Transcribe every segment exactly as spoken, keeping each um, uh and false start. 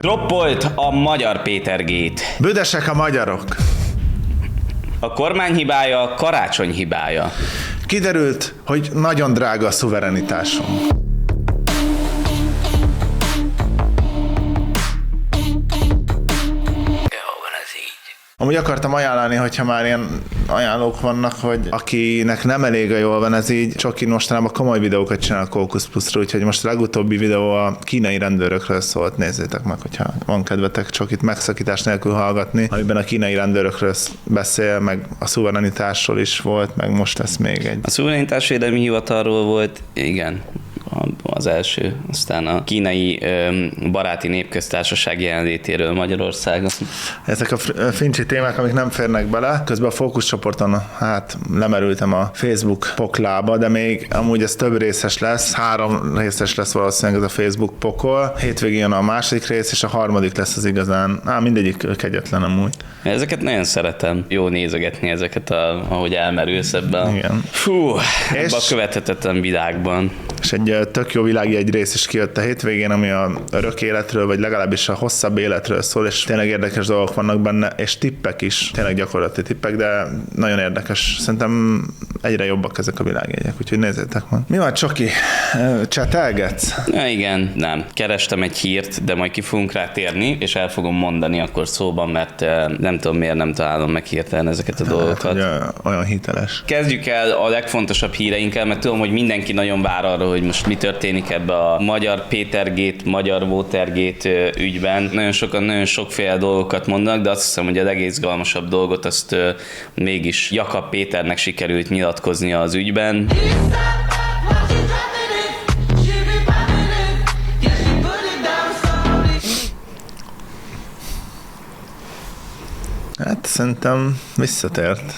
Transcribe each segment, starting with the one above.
Droppolt a Magyar Péter-gate. Büdösek a magyarok. A kormány hibája, Karácsony hibája. Kiderült, hogy nagyon drága a szuverenitásunk. Amúgy akartam ajánlani, hogyha már ilyen ajánlók vannak, hogy akinek nem elég a jól van ez így, Csoki mostanában komoly videókat csinál a Kókusz Pluszra, úgyhogy most a legutóbbi videó a kínai rendőrökről szólt, nézzétek meg, hogyha van kedvetek Csokit megszakítás nélkül hallgatni, amiben a kínai rendőrökről beszél, meg a szuverenitásról is volt, meg most lesz még egy. A szuverenitásvédelmi hivatalról volt, igen, az első, aztán a kínai baráti népköztársaság jelenlétéről Magyarországon. Ezek a fincsi témák, amik nem férnek bele. Közben a fókuszcsoporton hát lemerültem a Facebook poklába, de még amúgy ez több részes lesz, három részes lesz valószínűleg ez a Facebook pokol. Hétvégén jön a második rész, és a harmadik lesz az igazán. Á, mindegyik kegyetlen amúgy. Ezeket nagyon szeretem. Jó nézegetni ezeket, a, ahogy elmerülsz ebben. Igen. Fú, ebben a követhetetlen világban. És egy tök jó világi egy rész is kijött a hétvégén, ami a örök életről, vagy legalábbis a hosszabb életről szól, és tényleg érdekes dolgok vannak benne, és tippek is, tényleg gyakorlati tippek, de nagyon érdekes. Szerintem egyre jobbak ezek a világjegyek, úgyhogy nézzétek meg. Mi van, Csoki? Csetelgetsz? Ja, igen, nem. Kerestem egy hírt, de majd ki fogunk rá térni, és el fogom mondani akkor szóban, mert nem tudom miért nem találom meg hirtelen ezeket a dolgokat. Hát, olyan hiteles. Kezdjük el a legfontosabb híreinkkel, mert tudom, hogy mindenki nagyon vár arra, hogy most mi történik ebbe a Magyar Péter-gate, Magyar Watergate ügyben. Nagyon sokan nagyon sokféle dolgokat mondanak, de azt hiszem, hogy a legizgalmasabb dolgot azt mégis Jakab Péternek sikerült nyilatkoznia az ügyben. Hát szerintem visszatért.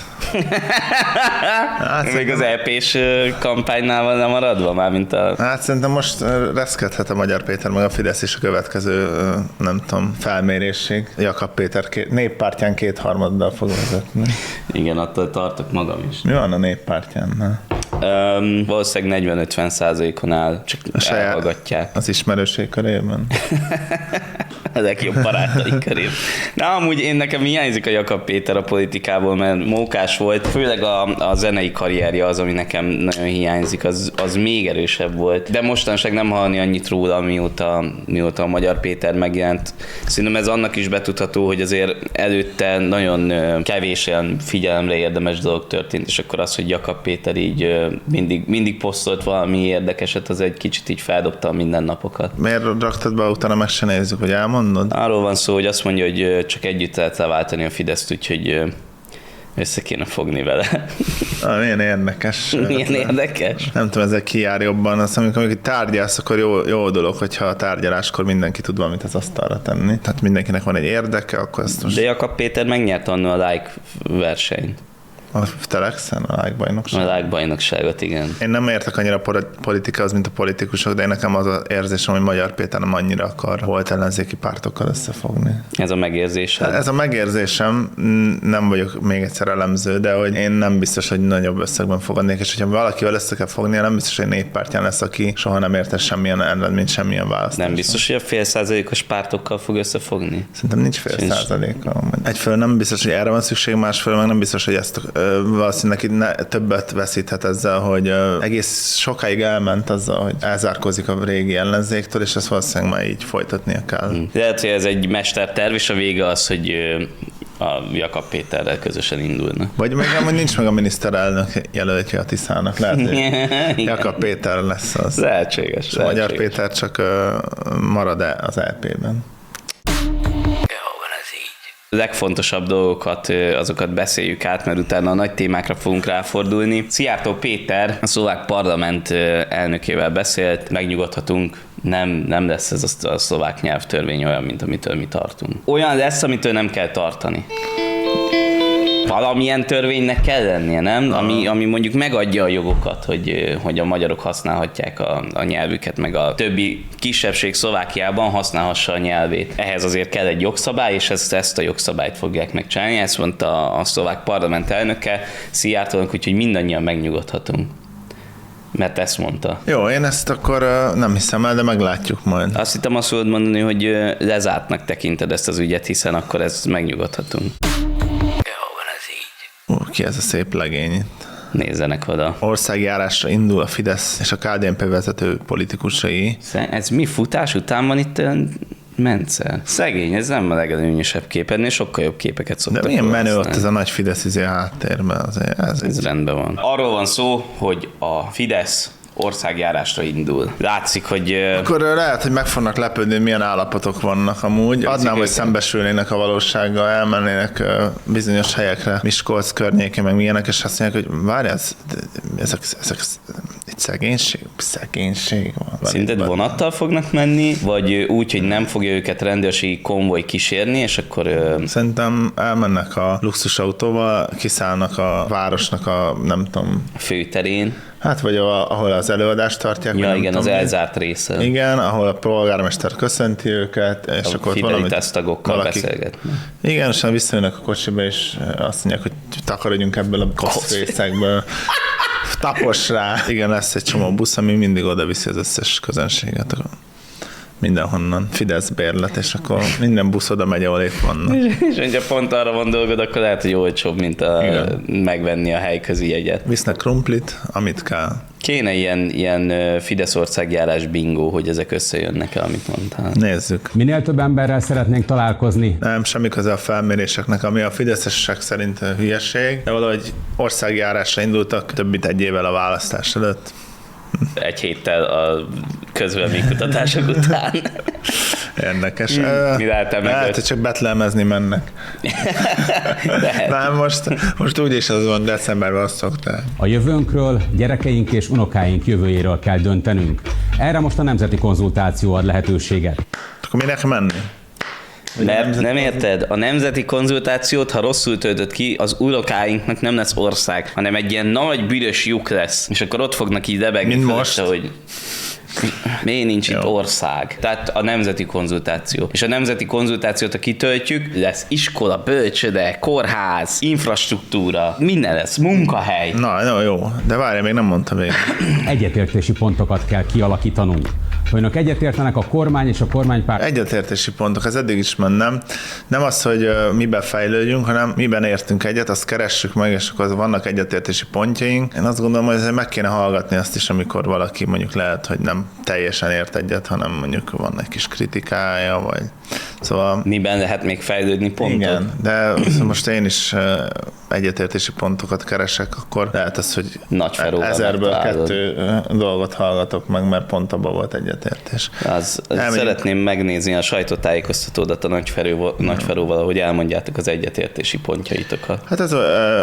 Hát, még az é pés kampánynál van lemaradva már, mint a... Hát szerintem most reszkedhet a Magyar Péter meg a Fidesz is a következő, nem tudom, felmérésig. Jakab Péter két, néppártyán kétharmaddal fog vezetni. Igen, attól tartok magam is. Mi van a néppártyán? Um, valószínűleg negyven-ötven százalékon áll, csak elhallgatják. Az ismerőség körében. A legjobb barátaik körében. De amúgy én nekem hiányzik a Jakab Péter a politikából, mert mókás volt, főleg a, a zenei karrierje az, ami nekem nagyon hiányzik, az, az még erősebb volt. De mostanság nem hallani annyit róla, mióta, mióta a Magyar Péter megjelent. Szerintem ez annak is betudható, hogy azért előtte nagyon kevés olyan figyelemre érdemes dolog történt, és akkor az, hogy Jakab Péter így mindig, mindig posztolt valami érdekeset, az egy kicsit így feldobta a mindennapokat. Miért raktad be, utána meg se nézzük, hogy elmondod? Arról van szó, hogy azt mondja, hogy csak együtt lehet leváltani a Fideszt, úgyhogy össze kéne fogni vele. Ah, milyen érdekes. Milyen érdekes? Nem tudom, ezek ki jár jobban. Azt amikor, amikor tárgyalsz, akkor jó, jó dolog, hogyha a tárgyaláskor mindenki tud valamit az asztalra tenni. Tehát mindenkinek van egy érdeke, akkor ezt most... De Jakab Péter megnyert annól a like versenyt. A Telexen, a lájkbajnokságot? A lájkbajnokságot, igen. Én nem értek annyira a politikához, mint a politikusok, de én nekem az az érzésem, hogy Magyar Péter nem annyira akar volt ellenzéki pártokkal összefogni. Ez a megérzésem? Ez a megérzésem, nem vagyok még egyszer elemző, de hogy én nem biztos, hogy nagyobb összegben fogadnék, és hogyha valakivel össze kell fognia, nem biztos, hogy néppártyán lesz, aki soha nem érte semmilyen eredményt, semmilyen választás. Nem biztos, hogy a fél százalékos pártokkal fog összefogni? Szerintem nincs fél Sincs. százaléka. Egyfelől nem biztos, hogy erre van szükség, másfelől meg nem biztos, hogy ezt valószínűleg ne, többet veszíthet ezzel, hogy uh, egész sokáig elment azzal, hogy elzárkózik a régi ellenzéktől, és ezt valószínűleg már így folytatnia kell. Hmm. Lehet, hogy ez egy mesterterv, és a vége az, hogy uh, a Jakab Péterrel közösen indulna. Vagy még amúgy nincs meg a miniszterelnök jelöltje a Tiszának. Lehet, hogy Jakab Péter lesz az. Lehetséges. És Magyar Péter csak uh, marad az é pében. Legfontosabb dolgokat, azokat beszéljük át, mert utána a nagy témákra fogunk ráfordulni. Szijjártó Péter a szlovák parlament elnökével beszélt, megnyugodhatunk, nem, nem lesz ez a szlovák nyelvtörvény olyan, mint amitől mi tartunk. Olyan lesz, amitől nem kell tartani. Valamilyen törvénynek kell lennie, nem? Ami, ami mondjuk megadja a jogokat, hogy, hogy a magyarok használhatják a, a nyelvüket, meg a többi kisebbség Szlovákiában használhassa a nyelvét. Ehhez azért kell egy jogszabály, és ezt, ezt a jogszabályt fogják megcsinálni. Ezt mondta a, a szlovák parlament elnöke Szijjártónak, úgyhogy mindannyian megnyugodhatunk. Mert ezt mondta. Jó, én ezt akkor nem hiszem el, de meglátjuk majd. Azt hittem azt fogod mondani, hogy lezártnak tekinted ezt az ügyet, hiszen akkor ezt megnyugodhatunk. Jó van ez így. Ó, ki ez a szép legény itt? Nézzenek oda. Országjárásra indul a Fidesz és a ká dé en pé vezető politikusai. Ez mi futás után van itt Mentszer? Szegény, ez nem a legelőnyösebb kép, ennél sokkal jobb képeket szoktak. De milyen menő használni. ott ez a nagy Fidesz izé a háttérben. Azért, ez Ez egy... rendben van. Arról van szó, hogy a Fidesz országjárásra indul. Látszik, hogy... Akkor lehet, hogy meg fognak lepődni, milyen állapotok vannak amúgy. Adnám, hogy szembesülnének a valósággal, elmennének bizonyos helyekre, Miskolc környékén, meg milyenek, és azt mondják, hogy várj, ez, ezek, ezek, itt szegénység, szegénység van. Szerinted vonattal fognak menni, vagy úgy, hogy nem fogja őket rendőrségi konvoj kísérni, és akkor... Szerintem elmennek a luxusautóval, kiszállnak a városnak a, nem tudom... főterén. Hát, vagy a, ahol az előadást tartják. Ja, igen, az tudom, elzárt része. Igen, ahol a polgármester köszönti őket, és a akkor Fidelitas tagokkal valaki... beszélgetni. Igen, és visszajönnek a kocsiba, és azt mondják, hogy takarodjunk ebből a koszfészekből. Tapos rá. Igen, lesz egy csomó busz, ami mindig oda viszi az összes közönséget. Mindenhonnan. Fidesz bérlet, és akkor minden busz oda megy, ahol épp vannak. És hogyha pont arra van dolgod, akkor lehet, hogy olcsóbb, mint a, megvenni a helyközi jegyet. Visznek krumplit, amit kell. Kéne ilyen, ilyen Fidesz országjárás bingó, hogy ezek összejönnek el, amit mondtál. Nézzük. Minél több emberrel szeretnénk találkozni. Nem, semmi köze a felméréseknek, ami a fideszesek szerint hülyeség, de valahogy országjárásra indultak több mint egy évvel a választás előtt. Egy héttel a közvéleménykutatások után. Érdekes. Hmm, mi lehet Lehet, hogy csak betlemezni mennek. Nem, most, most úgyis az van, decemberben azt szokták. A jövőnkről, gyerekeink és unokáink jövőjéről kell döntenünk. Erre most a nemzeti konzultáció ad lehetőséget. Akkor minek menni? Mert nem érted, a nemzeti konzultációt, ha rosszul töltött ki, az unokáinknak nem lesz ország, hanem egy ilyen nagy büdös lyuk lesz, és akkor ott fognak így lebegni. Mint most? Hogy miért nincs Jó. itt ország? Tehát a nemzeti konzultáció. És a nemzeti konzultációt, ha kitöltjük, lesz iskola, bölcsöde, kórház, infrastruktúra, minden lesz, munkahely. Na, no, jó, de várj, még nem mondtam még. Egyetértési pontokat kell kialakítanunk. Ha önök egyetértenek, a kormány és a kormánypárt... Egyetértési pontok, ez eddig is mennem. Nem az, hogy uh, miben fejlődjünk, hanem miben értünk egyet, azt keressük meg, és akkor vannak egyetértési pontjaink. Én azt gondolom, hogy meg kéne hallgatni azt is, amikor valaki mondjuk lehet, hogy nem teljesen ért egyet, hanem mondjuk van egy kis kritikája, vagy szóval... Miben lehet még fejlődni pontot? Igen, de most én is egyetértési pontokat keresek, akkor lehet az, hogy ezerből kettő dolgot hallgatok meg, mert pont abban volt egyetértés. Az, szeretném megnézni a sajtótájékoztatódat a Nagyferóval, Nagyferóval, ahogy elmondjátok az egyetértési pontjaitokat. Hát ez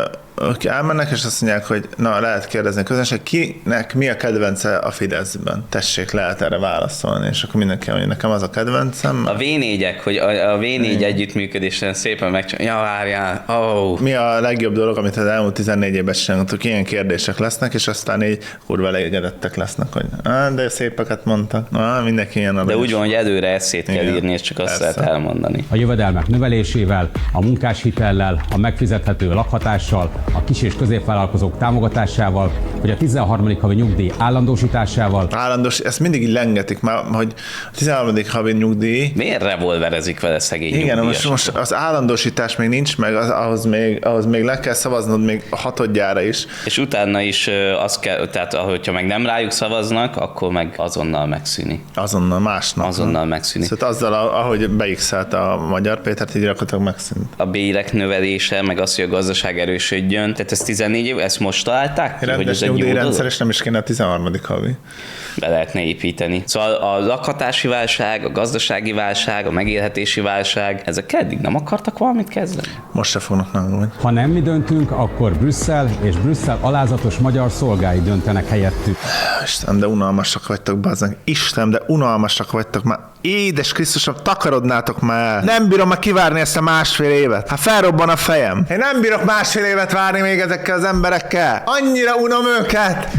ők elmennek, és azt mondják, hogy na, lehet kérdezni a közönség, kinek mi a kedvence a Fideszben? Tessék, lehet erre válaszolni, és akkor mindenki mondja, nekem az a kedvencem. A vé négyek, hogy a, a vé négy együttműködésen szépen megcsinálják. Ja, várjál, oh. Mi a legjobb dolog, amit az elmúlt tizennégy évben csináltunk, ilyen kérdések lesznek, és aztán így kurva elégedettek lesznek, hogy ah, de szépeket mondtak. Ah, mindenki ilyen aranyos. De úgy van, hogy előre eszét kell Igen, írni, és csak azt persze. lehet elmondani. A jövedelmek növelésével, a munkáshitellel, a megfizethető lakhatással, a kis- és középvállalkozók támogatásával, vagy a tizenharmadik havi nyugdíj állandósításával. Állandós, ezt mindig így lengetik már, hogy a tizenharmadik havi nyugdíj. Miért revolverezik vele szegény Igen, most, nyugdíjasok? most az állandósítás még nincs meg, az, ahhoz, még, ahhoz még le kell szavaznod még a hatodjára is. És utána is az kell, tehát hogyha meg nem rájuk szavaznak, akkor meg azonnal megszűni. Azonnal másnap. Azonnal megszűnik. Szóval azzal, ahogy beixelt a Magyar Pétert, így gyakorlatilag megszűnt. A bérek növelése, meg az, hogy a gazdaság erősödjön. Tehát ez tizennégy év, ezt most találták ki, hogy Rendes ez egy jó nyugdíjrendszer, dolog? és nem is kéne a tizenharmadik havi. Be lehetne építeni. Szóval a lakhatási válság, a gazdasági válság, a megélhetési válság, ezek eddig nem akartak valamit kezdeni? Most se fognak nálunk. Ha nem mi döntünk, akkor Brüsszel és Brüsszel alázatos magyar szolgái döntenek helyettük. Isten, de unalmasak vagytok, bazdmeg. Isten, de unalmasak vagytok már. Édes Krisztusom, takarodnátok már. Nem bírom már kivárni ezt a másfél évet. Hát felrobban a fejem. Én nem bírok másfél évet várni még ezekkel az emberekkel. Annyira unom őket.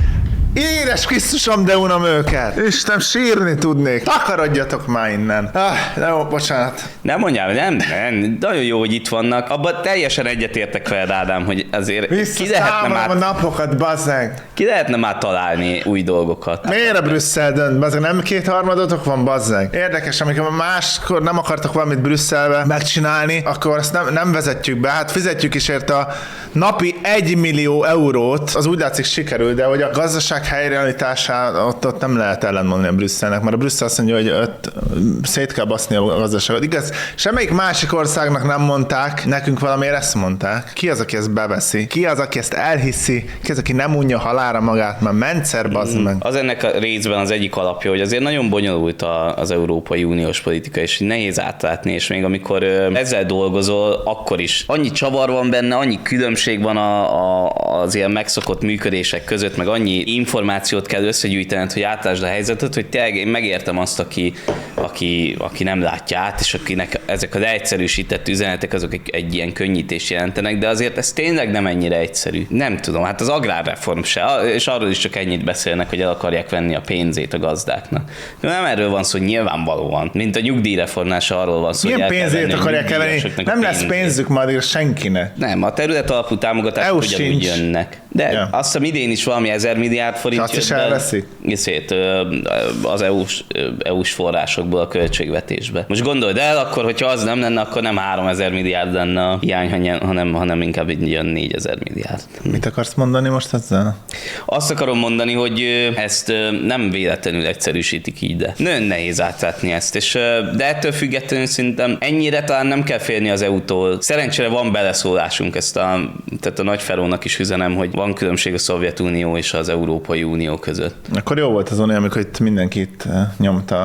Édes Krisztusom, de unom őket! Isten, sírni tudnék! Takarodjatok már innen! Ah, de jó, bocsánat. Nem mondjál, nem, nem, nagyon jó, hogy itt vannak. Abban teljesen egyetértek veled, Ádám, hogy azért ki lehetne, már, a napokat, bazzeg! ki lehetne már találni új dolgokat. Miért a Brüsszel dönt? Bazzeg, nem kétharmadotok van, bazzeg? Érdekes, amikor máskor nem akartok valamit Brüsszelbe megcsinálni, akkor azt nem, nem vezetjük be. Hát fizetjük is érte a napi egy millió eurót, az úgy látszik sikerül, de hogy a gazdaság helyreállítását ott, ott nem lehet ellentmondani a Brüsszelnek, mert a Brüsszel azt mondja, hogy ott szét kell baszni a gazdaságot. Igaz, semmelyik másik országnak nem mondták, nekünk valamiért ezt mondták. Ki az, aki ezt beveszi? Ki az, aki ezt elhiszi? Ki az, aki nem unja halálra magát? Már mentszer, bazd meg. Az ennek a részben az egyik alapja, hogy azért nagyon bonyolult a, az Európai Uniós politika, és nehéz átlátni, és még amikor ö, ezzel dolgozol, akkor is annyi csavar van benne, annyi különbség van a, a, az ilyen megszokott működések között, meg annyi információt kell összegyűjtened, hogy átlásd a helyzetet, hogy tényleg én megértem azt, aki, aki, aki nem látja át, és akinek ezek az egyszerűsített üzenetek azok egy, egy ilyen könnyítést jelentenek, de azért ez tényleg nem ennyire egyszerű. Nem tudom, hát az agrárreform se, és arról is csak ennyit beszélnek, hogy el akarják venni a pénzét a gazdáknak. De nem erről van szó, nyilvánvalóan. Mint a nyugdíjreformnál se arról van szó, milyen hogy el pénzét akarják elvenni? Nem lesz pénzük majd senkinek. Nem, a terület alapú támogatások ugyanúgy jönnek. De ja. Azt hiszem idén is valami ezer milliárd forint azt is elveszi? Szét, az é u-s, é u-s forrásokból a költségvetésbe. Most gondold el, akkor, hogyha az nem lenne, akkor nem háromezer milliárd lenne a hiány, hanem, hanem inkább egy ilyen négyezer milliárd. Mit akarsz mondani most ezzel? Azt akarom mondani, hogy ezt nem véletlenül egyszerűsítik így, de nagyon nehéz átlátni ezt. És, de ettől függetlenül szerintem ennyire talán nem kell félni az é u-tól. Szerencsére van beleszólásunk, ezt a, tehát a Nagy Ferónak is üzenem, hogy van különbség a Szovjetunió és az Európai Unió között. Akkor jó volt az Unió, amikor itt mindenkit nyomta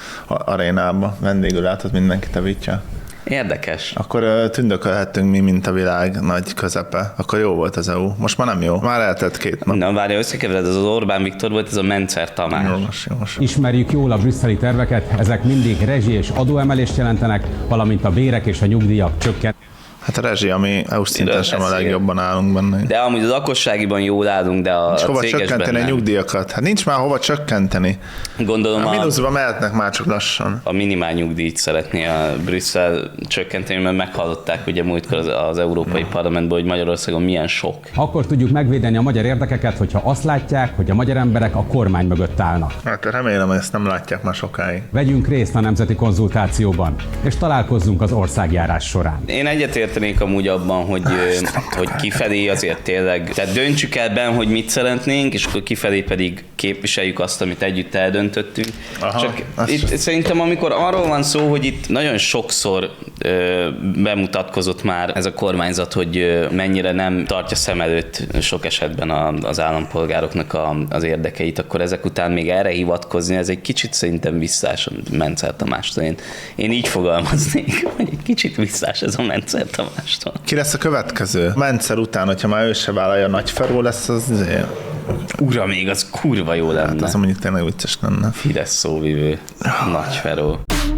a arénába, vendégül látott mindenkit a vitja. Érdekes. Akkor tündökölhettünk mi, mint a világ nagy közepe. Akkor jó volt az é u. Most már nem jó. Már eltett két nap. Na várja, összekevered, ez az Orbán Viktor volt, ez a Mencer Tamás. Jogos, jogos. Ismerjük jól a brüsszeli terveket, ezek mindig rezsi és adóemelést jelentenek, valamint a bérek és a nyugdíjak csökken. Hát a rezsi, ami é u-s szinten sem a legjobban állunk benne. De amúgy az lakosságiban jól állunk, de a, nincs a hova cégesben csökkenteni nem. a nyugdíjakat. Hát nincs már hova csökkenteni. Gondolom a... a mínuszba mehetnek már csak lassan. A minimál nyugdíjt szeretné a Brüsszel csökkenteni, mert meghallották ugye múltkor az, az Európai hmm. Parlamentben, hogy Magyarországon milyen sok. Akkor tudjuk megvédeni a magyar érdekeket, hogyha azt látják, hogy a magyar emberek a kormány mögött állnak. Hát remélem, hogy ezt nem látják már sokáig. Vegyünk részt a nemzeti konzultációban, és találkozzunk az országjárás során. Én egyetértenék amúgy abban, hogy, hogy kifelé azért tényleg, tehát döntsük el benne, hogy mit szeretnénk, és akkor kifelé pedig képviseljük azt, amit együtt eldöntöttünk. Aha, csak itt sem. Szerintem, amikor arról van szó, hogy itt nagyon sokszor ö, bemutatkozott már ez a kormányzat, hogy ö, mennyire nem tartja szem előtt sok esetben a, az állampolgároknak a, az érdekeit, akkor ezek után még erre hivatkozni, ez egy kicsit szerintem visszás a Mencer Tamástól. Én, én így fogalmaznék, hogy egy kicsit visszás ez a Mencer Tamástól. Ki lesz a következő? Mencer után, hogyha már ő se vállalja, Nagy Feró lesz, az azért... Ura, még az kurva jó lenne. Hát az mondjuk tényleg vicces lenne. Fidesz szóvivő. Nagy Feró.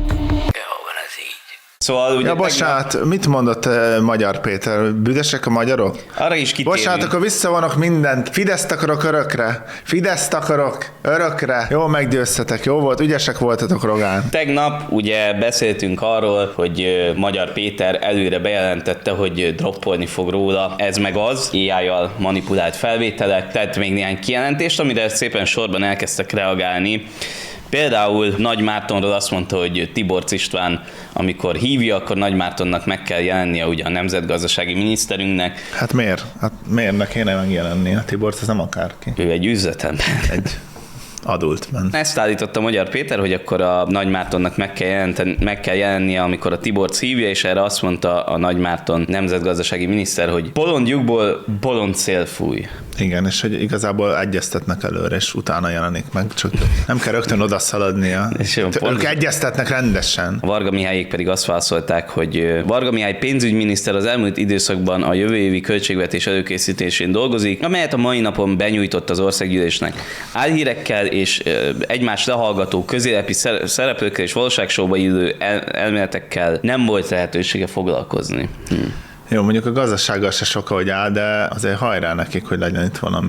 Szóval ugye... Ja, bocsánat, tegnap... mit mondott uh, Magyar Péter? Büdösek a magyarok? Arra is kitérünk. Bocsánat, akkor visszavonok mindent. Fideszt akarok örökre. Fideszt akarok örökre. Jó, meggyőztetek. Jó volt, ügyesek voltatok, Rogán. Tegnap ugye beszéltünk arról, hogy uh, Magyar Péter előre bejelentette, hogy droppolni fog róla. Ez meg az, á í-jal manipulált felvételek. Tehát még néhány kijelentést, amire szépen sorban elkezdtek reagálni. Például Nagy Mártonról azt mondta, hogy Tiborcs István, amikor hívja, akkor Nagy Mártonnak meg kell jelennie ugye a nemzetgazdasági miniszterünknek. Hát miért? Hát miért ne kéne megjelenni? A Tiborcs az nem akárki. Ő egy üzletember. Egy adult man. Ezt állította Magyar Péter, hogy akkor a Nagy Mártonnak meg kell, meg kell jelennie, amikor a Tiborcs hívja, és erre azt mondta a Nagy Márton nemzetgazdasági miniszter, hogy bolond lyukból bolond szél fúj. Igen, és hogy igazából egyeztetnek előre, és utána jelenik meg, csak nem kell rögtön odaszaladnia. Ők egyeztetnek rendesen. A Varga Mihályék pedig azt válaszolták, hogy Varga Mihály pénzügyminiszter az elmúlt időszakban a jövő évi költségvetés előkészítésén dolgozik, amelyet a mai napon benyújtott az országgyűlésnek. Álhírekkel és egymás lehallgató közélepi szereplőkkel és valóságsóba illő el- elméletekkel nem volt lehetősége foglalkozni. Hm. Jó, mondjuk a gazdasággal se sok, ahogy áll, de azért hajrá nekik, hogy legyen itt valami.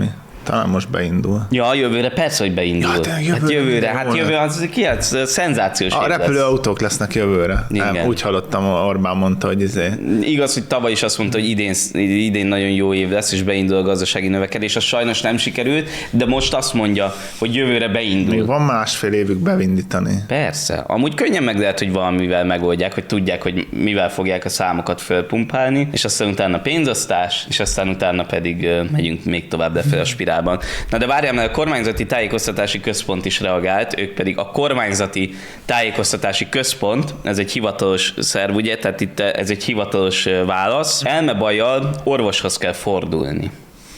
Talán most beindul. Ja, jövőre persze, hogy beindul. Ja, de jövőre hát jövőre, minden hát volna. jövő az ki, az szenzációs A év lesz. repülőautók lesznek jövőre. Igen. Nem, úgy hallottam, Orbán mondta, hogy izé. Igaz, hogy tavaly is azt mondta, hogy idén, idén nagyon jó év lesz, és beindul a gazdasági növekedés. Az sajnos nem sikerült, de most azt mondja, hogy jövőre beindul. Még van másfél évük bevindítani. Persze. Amúgy könnyen meg lehet, hogy valamivel megoldják, hogy tudják, hogy mivel fogják a számokat fölpumpálni, és aztán utána pénzosztás, és aztán utána pedig uh, megyünk még tovább lefelé a spirálban. Na de várjál, mert a kormányzati tájékoztatási központ is reagált, ők pedig a kormányzati tájékoztatási központ, ez egy hivatalos szerv, ugye, tehát itt ez egy hivatalos uh, válasz. Elmebajjal orvoshoz kell fordulni.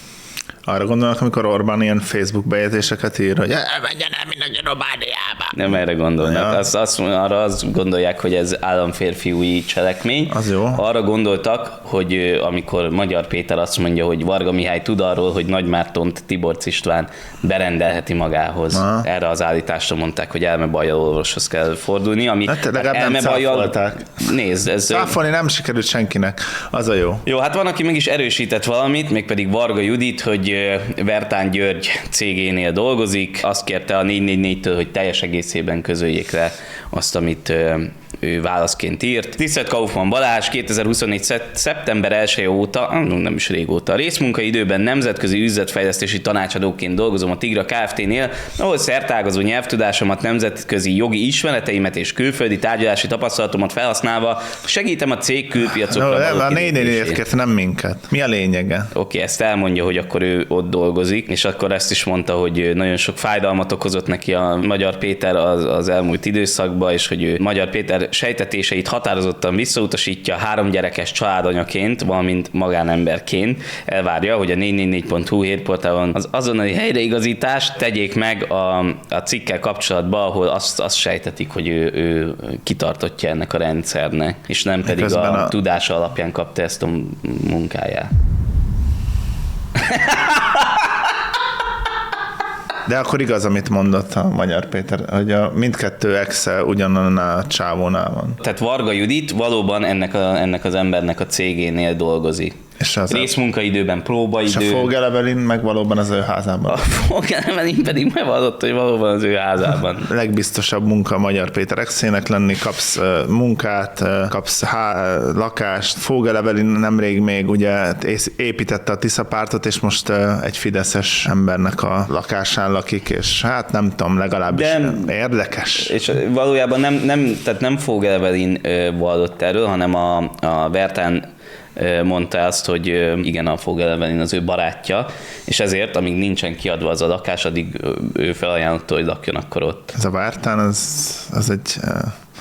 Arra gondolnak, amikor Orbán ilyen Facebook bejegyzéseket ír, hogy menjen el mindenki Romániába. Nem erre gondolnak. Ja. Azt, azt, arra azt gondolják, hogy ez államférfiúi cselekmény. Az jó. Arra gondoltak, hogy ö, amikor Magyar Péter azt mondja, hogy Varga Mihály tud arról, hogy Nagy Mártont Tiborcs István berendelheti magához. Aha. Erre az állításra mondták, hogy elmebajjal orvoshoz kell fordulni. Ami, Hát legalább nem elmebajjal- cáfolták. Nézd, ez... Cáfolni nem sikerült senkinek. Az a jó. Jó, hát van, aki mégis erősített valamit, mégpedig Varga Judit, hogy ö, Vertán György cégénél dolgozik. Azt kérte a négy négy négytől, hogy teljes egészében közöljék le azt, amit ö, ő válaszként írt. Tisztelt Kaufmann Balázs, kétezer-huszonnégy. szeptember elseje óta, nem is régóta, részmunkaidőben nemzetközi üzletfejlesztési tanácsadóként dolgozom a Tigra Kft-nél, ahol szertágazó nyelvtudásomat, nemzetközi jogi ismereteimet és külföldi tárgyalási tapasztalatomat felhasználva segítem a cég külpiacokra No, való a négy négy kilépésén. négyet kérte, nem minket. Mi a lényege? Oké, okay, ezt elmondja, hogy akkor ő ott dolgozik, és akkor ezt is mondta, hogy nagyon sok fájdalmat okozott neki a Magyar Péter az, az elmúlt időszakban, és hogy ő Magyar Péter sejtetéseit határozottan visszautasítja három gyerekes családanyaként, valamint magánemberként. Elvárja, hogy a négy négy négy pont hu hírportálon az azonnali helyreigazítást tegyék meg a, a cikkel kapcsolatban, ahol azt, azt sejtetik, hogy ő, ő kitartottja ennek a rendszernek, és nem pedig Közben a, a- tudása alapján kapta ezt a munkáját. De akkor igaz, amit mondott a Magyar Péter, hogy a mindkettő exe ugyanannál a csávónál van. Tehát Varga Judit valóban ennek, a, ennek az embernek a cégénél dolgozik. És az Részmunkaidőben, és a próbaidő. Fogel Evelyn meg valóban az ő házában. A Fogelmelin pedig megvallott, hogy valóban az ő házában. A legbiztosabb munka a Magyar Péter exének lenni, kapsz uh, munkát, uh, kapsz há- lakást. Fogel Evelyn nemrég még ugye ész- építette a Tisza pártot, és most uh, egy fideszes embernek a lakásán lakik, és hát nem tudom, legalábbis De- érdekes. És valójában nem, nem, tehát nem Fogelmelin vallott erről, hanem a, a Vertán ö, mondta azt, hogy ö, igen, a Fogelmelin az ő barátja, és ezért, amíg nincsen kiadva az a lakás, addig ö, ő felajánlotta, hogy lakjon akkor ott. Ez a Vártán, az, az egy... Uh,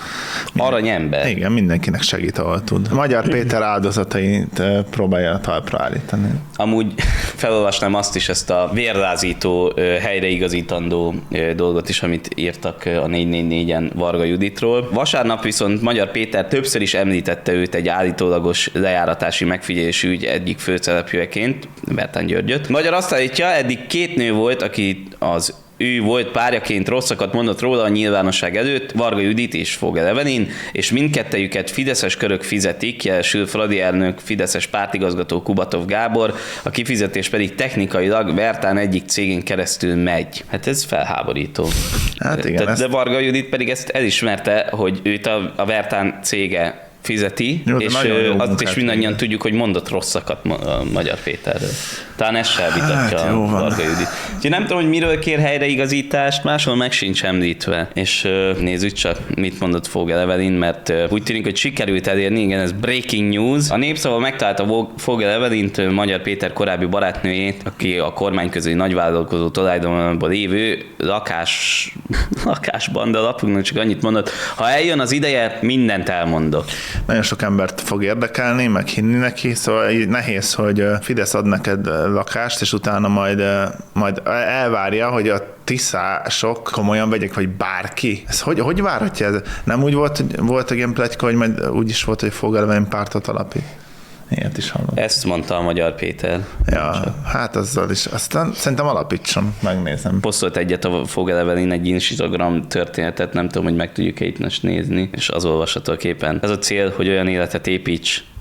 Aranyember. igen, mindenkinek segít, ahol tud. Magyar Péter áldozatait uh, próbálja talpra állítani. Amúgy felolvasnám azt is, ezt a vérlázító, ö, helyreigazítandó ö, dolgot is, amit írtak ö, a négy négy négyen Varga Juditról. Vasárnap viszont Magyar Péter többször is említette őt egy állítólagos lejáratási megfigyelési ügy egyik főszereplőjeként, Vertán Györgyöt. Magyar azt állítja, eddig két nő volt, aki az ő volt párjaként rosszakat mondott róla a nyilvánosság előtt, Varga Judit és Fogel Evelyn, és mindkettejüket fideszes körök fizetik, jelesül Fradi elnök, fideszes pártigazgató Kubatov Gábor, a kifizetés pedig technikailag Vertán egyik cégén keresztül megy. Hát ez felháborító. Hát igen, de, ezt- de Varga Judit pedig ezt elismerte, hogy őt a, a Vertán cége fizeti, Jó, de és nagyon jó ö, azt munkát is mindannyian végez. tudjuk, hogy mondott rosszakat ma- a Magyar Péterről. Talán ezt sem vitatja Hát, jó a van. Varga Judit. Úgyhogy nem tudom, hogy miről kér helyreigazítást, máshol meg sincs említve. És ö, nézzük csak, mit mondott Fogel Evelyn, mert ö, úgy tűnik, hogy sikerült elérni, igen, ez breaking news. A Népszava megtalálta Vog- Fogel Evelynt, ö, Magyar Péter korábbi barátnőjét, aki a kormányközeli nagyvállalkozó tulajdonban lévő lakás, lakásban, de a lapunknak csak annyit mondott, ha eljön az ideje, mindent elmondok. Nagyon sok embert fog érdekelni, meg hinni neki, szóval így nehéz, hogy ö, Fidesz ad neked ö, lakást, és utána majd, ö, majd elvárja, hogy a tiszások komolyan vegyek, vagy bárki. Ez hogy, hogy várhatja ez? Nem úgy volt, hogy volt egy ilyen pletyka, hogy majd úgy is volt, hogy Fogel Evelyn pártot alapít. Ilyet is hallom. Ezt mondta a Magyar Péter. Ja, hát azzal is. Aztán szerintem alapítson, megnézem. Posztolt egyet a Fogel Evelyn egy Instagram történetet, nem tudom, hogy meg tudjuk-e itt most nézni, és az olvasható a képen. Ez a cél, hogy olyan életet építs,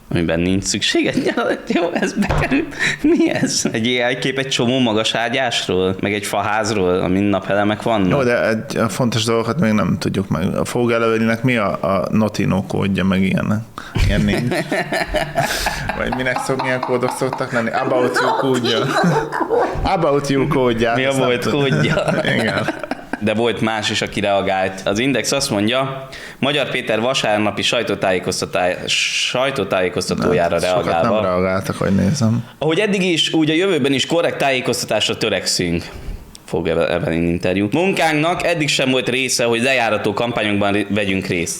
amiben nincs szükséged. Jó, ez bekerült. Mi ez? Egy á i kép egy csomó magas ágyásról, meg egy faházról, amin napelemek vannak. Jó, de egy fontos dolgokat még nem tudjuk meg. A Fogelevelinek mi a, a Notino kódja, meg ilyen, ilyen nincs. Vagy minek szok, milyen kódok szoktak lenni? About you kódja. About you kódja. Mi a volt kódja? Igen. De volt más is, aki reagált. Az Index azt mondja, Magyar Péter vasárnapi sajtótájékoztatá... sajtótájékoztatójára sokat reagálva. nem reagáltak, hogy nézem. Ahogy eddig is, úgy a jövőben is korrekt tájékoztatásra törekszünk. Fog Evelyn interjú. Munkánknak eddig sem volt része, hogy lejárató kampányokban vegyünk részt.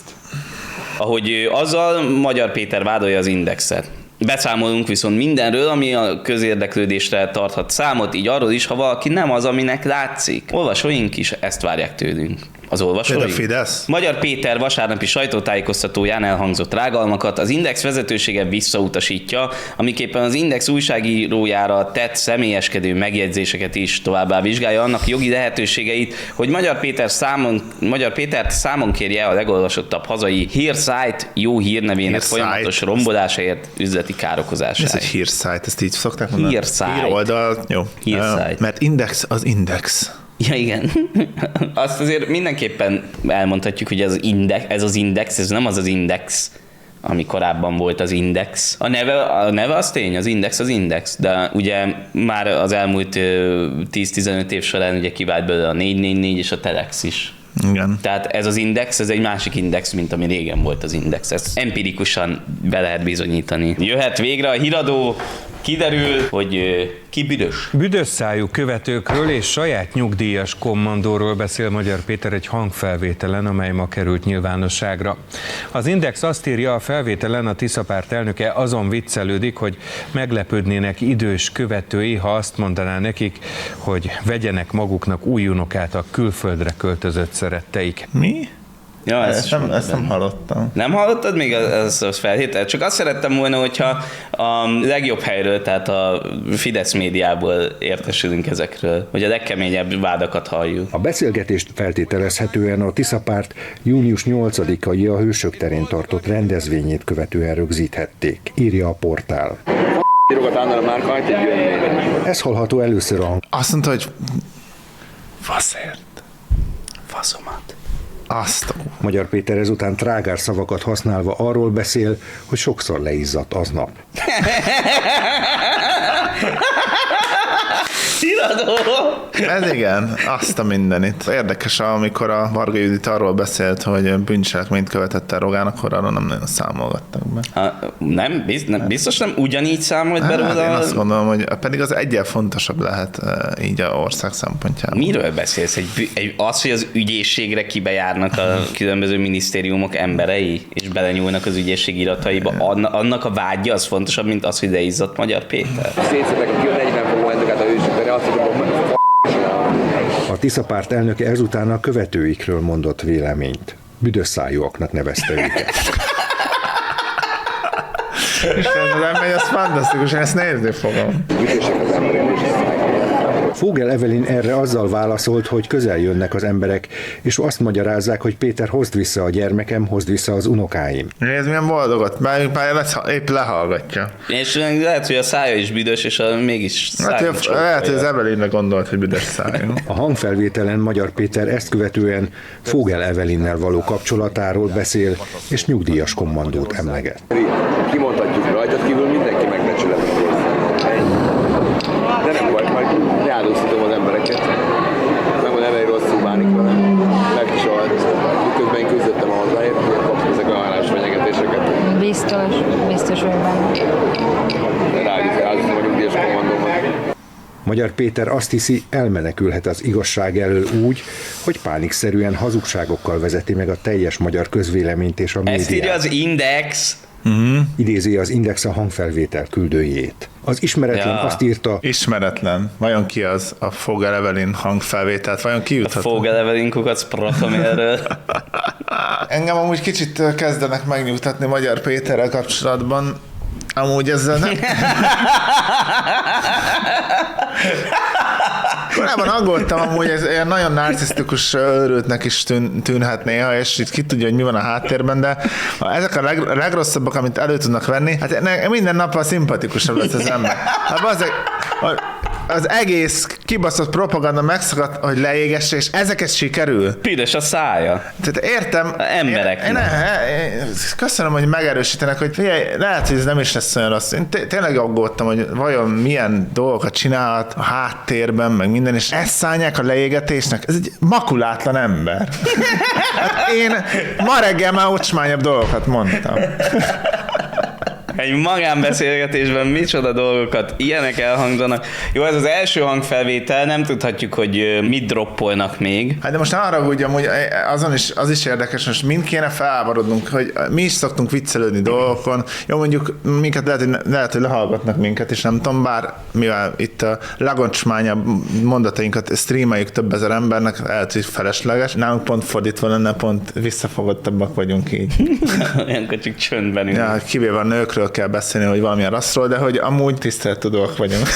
Ahogy azzal Magyar Péter vádolja az Indexet. Beszámolunk viszont mindenről, ami a közérdeklődésre tarthat számot, így arról is, ha valaki nem az, aminek látszik. Olvasóink is ezt várják tőlünk. Az olvasói? De Fidesz? Magyar Péter vasárnapi sajtótájékoztatóján elhangzott rágalmakat az Index vezetősége visszautasítja, amiképpen az Index újságírójára tett személyeskedő megjegyzéseket is továbbá vizsgálja annak jogi lehetőségeit, hogy Magyar Péter számon, Magyar Pétert számon kérje a legolvasottabb hazai hírszájt jó hírnevének Hírszájt. folyamatos rombolásáért, üzleti károkozásáért. Ez egy hírszájt, ezt így szokták mondani? Hírszájt. Híroldal. Jó. Hírszájt. Mert Index az Index. Ja, igen. Azt azért mindenképpen elmondhatjuk, hogy ez az index, ez az Index, ez nem az az Index, ami korábban volt az Index. A neve, a neve az tény, az Index az Index, de ugye már az elmúlt tíz-tizenöt év során ugye kivált belőle a négy négy négy és a Telex is. Igen. Tehát ez az Index, ez egy másik Index, mint ami régen volt az Index. Ezt empirikusan be lehet bizonyítani. Jöhet végre a híradó, kiderül, hogy ki büdös. Büdös szájú követőkről és saját nyugdíjas kommandóról beszél Magyar Péter egy hangfelvételen, amely ma került nyilvánosságra. Az Index azt írja, a felvételen a Tiszapárt elnöke azon viccelődik, hogy meglepődnének idős követői, ha azt mondaná nekik, hogy vegyenek maguknak új unokát a külföldre költözött szeretteik. Mi? Ja, ez Ezt nem, ezt nem hallottam. Nem hallottad még az, az felhételt? Csak azt szerettem volna, hogyha a legjobb helyről, tehát a Fidesz médiából értesülünk ezekről, hogy a legkeményebb vádakat halljuk. A beszélgetést feltételezhetően a Tiszapárt június nyolcadikai a Hősök terén tartott rendezvényét követően rögzíthették, írja a portál. Ez hallható először a hang. Azt mondta, hogy faszért. Faszomat. Azt. Magyar Péter ezután trágár szavakat használva arról beszél, hogy sokszor leizzadt aznap. Híradó! Ez igen, azt a mindenit. Érdekes, amikor a Varga Judit arról beszélt, hogy bűncselekményt követett el Rogán, akkor arról nem nagyon számolgattak be. Ha, nem, biztos, nem, biztos nem ugyanígy számolt be róla? Hát én azt gondolom, hogy pedig az egyel fontosabb lehet így a ország szempontjából. Miről beszélsz? Egy, egy, az, hogy az ügyészségre kibejárnak a különböző minisztériumok emberei, és belenyúlnak az ügyészség irataiba, annak a vágya az fontosabb, mint az, hogy leizzadt Magyar Péter? Szétszedek a negyven kommentokat a Hősökre, azt mondom, hogy A Tiszapárt elnöke ezután a követőikről mondott véleményt. Büdös szájúaknak nevezte őket. És ez nem megy, az fantasztikus, én ezt nézni fogom. ütések az emberek is. Fogel Evelyn erre azzal válaszolt, hogy közel jönnek az emberek, és azt magyarázzák, hogy Péter, hozd vissza a gyermekem, hozd vissza az unokáim. Nézd, milyen boldogat, már, már lesz, épp lehallgatja. És lehet, hogy a szája is büdös, és a, mégis Hát, szája hogy, lehet, hogy az Evelynre gondolt, hogy büdös szájú. A hangfelvételen Magyar Péter ezt követően Fogel Evelynnel való kapcsolatáról beszél, és nyugdíjas kommandót emleget. Kimondhatjuk rajtad kívül mindenki megbecsületet érzem. De nem baj, majd járóztatom az embereket. Nem van elég rosszul bánik vele. Megcsalt. Miközben én küzdöttem a hazáért, hogy kaptam ezek a állásfenyegetéseket. Biztos, biztos vagy benne. Ráállítom a nyugdíjas kommandómat. Magyar Péter azt hiszi, elmenekülhet az igazság elől úgy, hogy pánikszerűen hazugságokkal vezeti meg a teljes magyar közvéleményt és a Ezt írja médiát. az Index. Mm-hmm. Idézi az Index a hangfelvétel küldőjét. Az ismeretlen Ja. azt írta, Ismeretlen. Vajon ki az a Fogel Evelyn hangfelvételt? Vajon ki A juthat? Fogel Evelyn kukac Protomérről. Engem amúgy kicsit kezdenek megnyugtatni Magyar Péterrel kapcsolatban. Amúgy ezzel nem... Korábban aggódtam, amúgy ez ilyen nagyon narcisztikus őrültnek is tűn, tűnhet néha, és itt ki tudja, hogy mi van a háttérben, de ezek a leg, legrosszabbak, amit elő tudnak venni, hát ne, minden nappal szimpatikusabb lesz az ember. Hát az, az egész kibaszott propaganda megszakadt, hogy leégesse, és ezeket sikerül. Piros a szája. Tehát értem. Emberek. Én, én, én, köszönöm, hogy megerősítenek, hogy figyelj, lehet, hogy ez nem is lesz olyan rossz. Én tényleg aggódtam, hogy vajon milyen dolgokat csinálhat a háttérben, meg minden, és ezt szállják a leégetésnek. Ez egy makulátlan ember. Hát én ma reggel már ocsmányabb dolgokat mondtam. Egy magánbeszélgetésben micsoda dolgokat, ilyenek elhangzanak. Jó, ez az első hangfelvétel, nem tudhatjuk, hogy mit droppolnak még. Hát de most arra ugyan, hogy azon is, az is érdekes, most mind kéne felháborodnunk, hogy mi is szoktunk viccelődni dolgokon. Jó, mondjuk minket lehet, hogy, lehet, hogy lehallgatnak minket, és nem tudom, bár mivel itt a legoncsmányabb mondatainkat streameljük több ezer embernek, lehet, hogy felesleges. Nálunk pont fordítva lenne, pont visszafogottabbak vagyunk így. Olyankor csak csöndben ülünk. Ja, kivéve a nőkről kell beszélni, hogy valamilyen rasszról, de hogy amúgy tisztelettudóak vagyunk.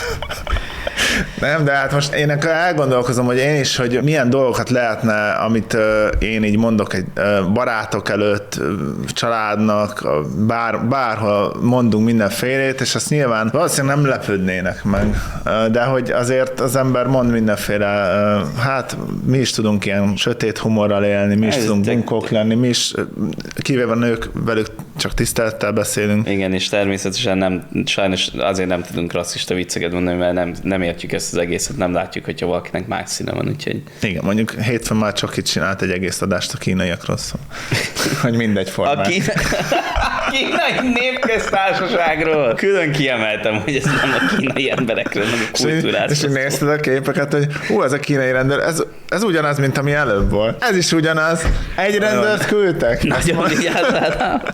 Nem, de hát most én elgondolkozom, hogy én is, hogy milyen dolgokat lehetne, amit én így mondok egy barátok előtt, családnak, bár, bárhol mondunk mindenfélét, és azt nyilván valószínűleg nem lepődnének meg. De hogy azért az ember mond mindenféle, hát mi is tudunk ilyen sötét humorral élni, mi is Ez tudunk bunkók lenni, mi is, kivéve a nők, velük csak tisztelettel beszélünk. Igen, és természetesen nem, sajnos azért nem tudunk rasszista vicceket mondani, mert nem, nem értjük ezt az egészet, nem látjuk, hogyha valakinek más színe van, úgyhogy... Igen, mondjuk hétfőn már csak itt csinált egy egész adást a kínaiakról szó. Hogy mindegy formát. A kína... kínai népköztársaságról. Külön kiemeltem, hogy ez nem a kínai emberekről, nem a kultúráról. És így nézted a képeket, hogy hú, ez a kínai rendőr, ez, ez ugyanaz, mint ami előbb volt. Ez is ugyanaz. Egy rendőrt küldtek. Nagyon vigyázzál.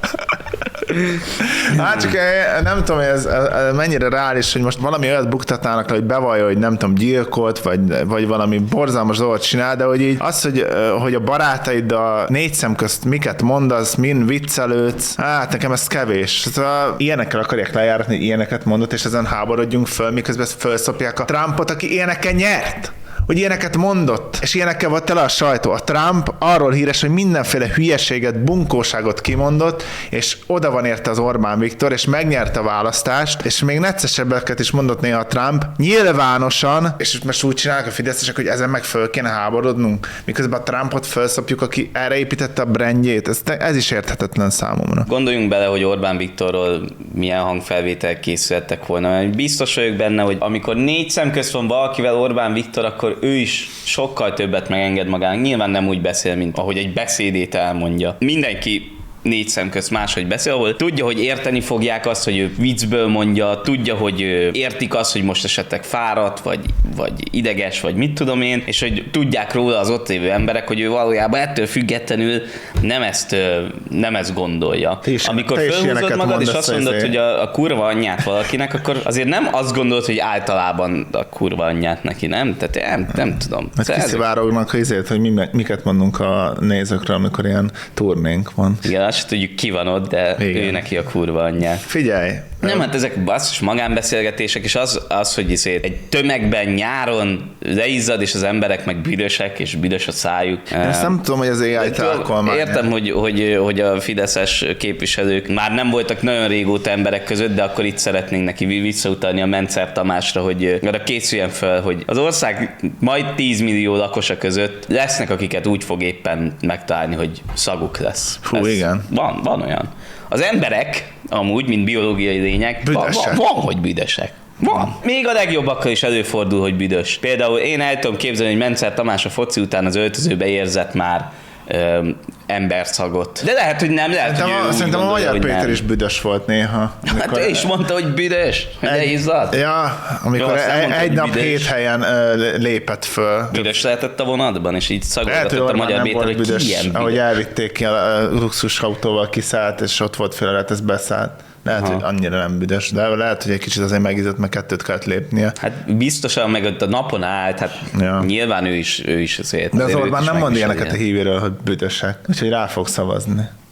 Hát csak nem tudom, hogy ez, ez mennyire reális, hogy most valami olyat buktatnának, hogy bevallja, hogy nem tudom, gyilkolt, vagy, vagy valami borzalmas dolgot csinál, de hogy így az, hogy, hogy a barátaid a négy szem közt miket mondasz, min viccelődsz, hát nekem ez kevés. Szóval ilyenekkel akarják lejáratni, hogy ilyeneket mondott, és ezen háborodjunk föl, miközben felszopják a Trumpot, aki ilyenekkel nyert. Hogy ilyeneket mondott, és ilyenekkel volt tele a sajtó. A Trump arról híres, hogy mindenféle hülyeséget, bunkóságot kimondott, és oda van érte az Orbán Viktor, és megnyerte a választást, és még neccesebbeket is mondott néha a Trump, nyilvánosan, és most úgy csinálnak a fideszesek, hogy ezen meg föl kéne háborodnunk, miközben a Trumpot felszopjuk, aki erre építette a brandjét. Ez, ez is érthetetlen számomra. Gondoljunk bele, hogy Orbán Viktorról milyen hangfelvétel készültek volna, mert biztos vagyok benne, hogy amikor négy szem közt van valakivel Orbán Viktor, akkor ő is sokkal többet megenged magának. Nyilván nem úgy beszél, mint ahogy egy beszédét elmondja. Mindenki négy szem közt máshogy beszél, ahol tudja, hogy érteni fogják azt, hogy ő viccből mondja, tudja, hogy értik azt, hogy most esetleg fáradt, vagy, vagy ideges, vagy mit tudom én, és hogy tudják róla az ott lévő emberek, hogy ő valójában ettől függetlenül nem ezt, nem ezt gondolja. Is, Amikor fölhúzod magad, és azt mondod, ezért. hogy a, a kurva anyját valakinek, akkor azért nem azt gondolod, hogy általában a kurva anyját neki, nem? Tehát nem, nem tudom. Mert kiszivárognak azért, hogy mi, miket mondunk a nézőkről, amikor ilyen turnénk van. Igen, azt tudjuk, ki van ott, de igen. Ő neki a kurva anyját. Figyelj! Nem, hát ezek basszus magánbeszélgetések, és az, az hogy izé, egy tömegben nyáron leizzad, és az emberek meg büdösek, és büdös a szájuk. Én ezt nem tudom, hogy az á i találkolmány. Értem, hogy, hogy, hogy a fideszes képviselők már nem voltak nagyon régóta emberek között, de akkor itt szeretnénk neki visszautalni a Mencer Tamásra, hogy arra készüljen fel, hogy az ország majd tíz millió lakosa között lesznek, akiket úgy fog éppen megtalálni, hogy szaguk lesz. Hú, ez igen. Van, van olyan. Az emberek, amúgy, mint biológiai lények, van, van, van, hogy büdösek. Van. Még a legjobbakkal is előfordul, hogy büdös. Például én el tudom képzelni, hogy Mencer Tamás a foci után az öltözőbe érzett már ö, emberszagot. De lehet, hogy nem, lehet, szerintem hogy a, Szerintem gondolja, a Magyar Péter nem. is büdös volt néha. Hát ő is mondta, hogy büdös, hogy leizzadt. Ja, amikor Jó, egy, mondta, egy nap büdös. hét helyen ö, lépett föl. Büdös lehetett a vonatban, és így szagolgatott Lehet, a Magyar Péter, hogy büdös, ki ilyen büdös. ahogy elvitték ki a luxusautóval kiszállt, és ott volt fél, lehet ez beszállt. Lehet, Aha. hogy annyira nem büdös, de lehet, hogy egy kicsit azért megízott, meg kettőt kellett lépnie. Hát biztosan meg ott a napon állt, hát ja. Nyilván ő is, ő is azért. De az Orbán nem mond ilyeneket a hívéről, hogy büdösek, úgyhogy rá fog szavazni.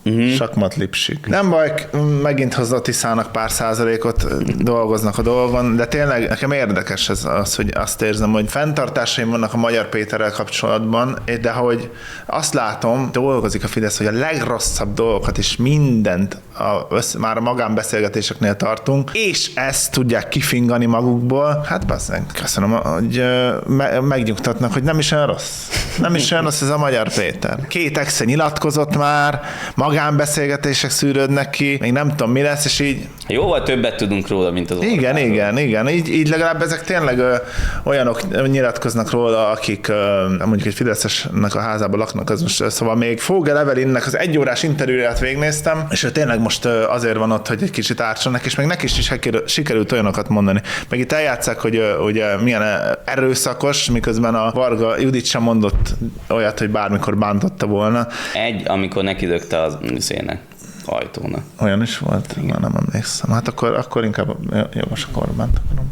Uh-huh. Sakmat Lipsik. Nem baj, megint hozzá a Tiszának pár százalékot dolgoznak a dolgon, de tényleg nekem érdekes ez az, hogy azt érzem, hogy fenntartásaim vannak a Magyar Péterrel kapcsolatban, de hogy azt látom, dolgozik a Fidesz, hogy a legrosszabb dolgokat és mindent a, már a magánbeszélgetéseknél tartunk, és ezt tudják kifingani magukból. Hát basszeg, köszönöm, hogy me- megnyugtatnak, hogy nem is olyan rossz. Nem is olyan rossz ez a Magyar Péter. Két exe nyilatkozott már, magánbeszélgetések szűrődnek ki, még nem tudom mi lesz, és így... Jóval többet tudunk róla, mint az Igen, Orbánról. igen, igen. Így, így legalább ezek tényleg ö, olyanok nyilatkoznak róla, akik ö, mondjuk egy fideszesnek a házában laknak, az most, szóval még Fogel Evelinnek az egyórás interjúját végignéztem, és ő tényleg most ö, azért van ott, hogy egy kicsit ártsanak, és még neki is, is sikerült olyanokat mondani. Meg itt eljátszák, hogy ö, ugye milyen erőszakos, miközben a Varga Judit sem mondott olyat, hogy bármikor bántotta volna. Egy, amikor neki dögte az szének. Ajtónak. Olyan is volt? Igen. Már nem emlékszem. Hát akkor, akkor inkább jogos a Orbánt akarom.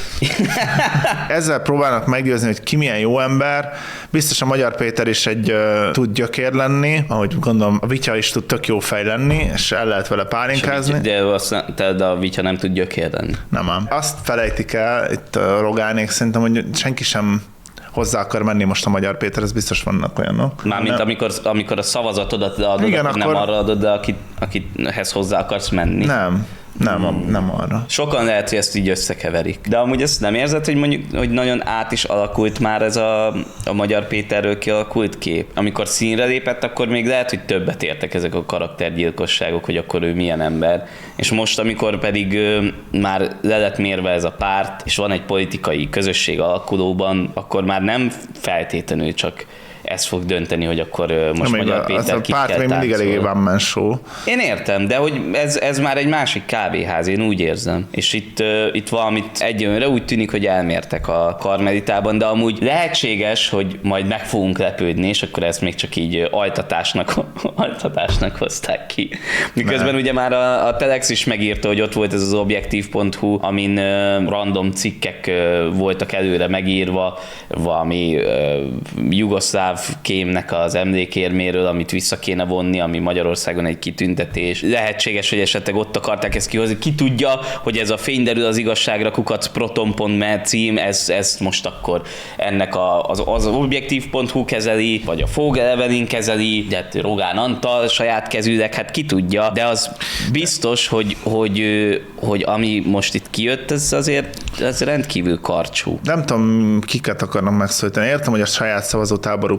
Ezzel próbálnak meggyőzni, hogy ki milyen jó ember. Biztos a Magyar Péter is egy uh, tud gyökér lenni, ahogy gondolom a Vitya is tud tök jó fej lenni, és el lehet vele pálinkázni. De, azt, de a Vitya nem tud gyökér lenni. Nem ám. Azt felejtik el, itt a Rogánék szerintem, hogy senki sem hozzá akar menni most a Magyar Péter, ez biztos vannak olyanok. Mármint amikor, amikor a szavazatodat adod, igen, akkor nem arra adod, de akit, akithez hozzá akarsz menni. Nem. Nem, hmm. nem arra. Sokan lehet, hogy ezt így összekeverik. De amúgy ezt nem érzed, hogy mondjuk, hogy nagyon át is alakult már ez a, a Magyar Péterről kialakult kép? Amikor színre lépett, akkor még lehet, hogy többet értek ezek a karaktergyilkosságok, hogy akkor ő milyen ember. És most, amikor pedig ö, már le lett mérve ez a párt, és van egy politikai közösség alakulóban, akkor már nem feltétlenül csak ez fog dönteni, hogy akkor most nem, Magyar Péter kit kell táncolni. A párt még mindig eléggé van man show. Én értem, de hogy ez, ez már egy másik kávéház, én úgy érzem. És itt, uh, itt valamit egyönre úgy tűnik, hogy elmértek a Karmelitában, de amúgy lehetséges, hogy majd meg fogunk lepődni, és akkor ezt még csak így altatásnak, altatásnak hozták ki. Miközben ne. ugye már a, a Telex is megírta, hogy ott volt ez az objektív pont hu, amin uh, random cikkek uh, voltak előre megírva, valami uh, jugoszláv kémnek az emlékérméről, amit vissza kéne vonni, ami Magyarországon egy kitüntetés. Lehetséges, hogy esetleg ott akarták ezt kihozni. Ki tudja, hogy ez a Fény derül az igazságra kukac proton pont me cím, ez, ez most akkor ennek a, az, az objektív pont hu kezeli, vagy a Fogel Evelin kezeli, de Rogán Antal saját kezűleg, hát ki tudja, de az biztos, hogy, hogy, hogy ami most itt kijött, ez azért ez rendkívül karcsú. Nem tudom, kiket akarnak megszólítani. Értem, hogy a saját szavazótáboruk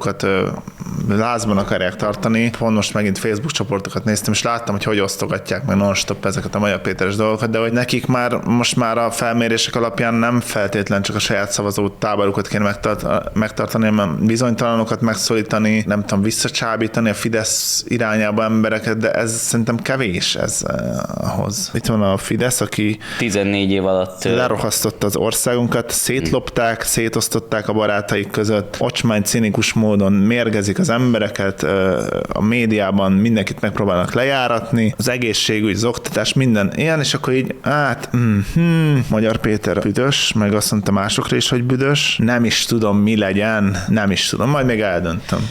lázban akarják tartani. Pont most megint Facebook csoportokat néztem, és láttam, hogy hogy osztogatják meg non-stop ezeket a Magyar Péteres dolgokat, de hogy nekik már most már a felmérések alapján nem feltétlen csak a saját szavazó táborukat kéne megtart- megtartani, hanem bizonytalanokat megszólítani, nem tudom, visszacsábítani a Fidesz irányába embereket, de ez szerintem kevés ez eh, ahhoz. Itt van a Fidesz, aki tizennégy év alatt lerohasztotta az országunkat, szétlopták, szétosztották a barátaik között, ocsmány, cinikus módon mérgezik az embereket, a médiában mindenkit megpróbálnak lejáratni, az egészségügy, az oktatás, minden ilyen, és akkor így, hát, mm-hmm, Magyar Péter büdös, meg azt mondta másokra is, hogy büdös, nem is tudom, mi legyen, nem is tudom, majd még eldöntöm.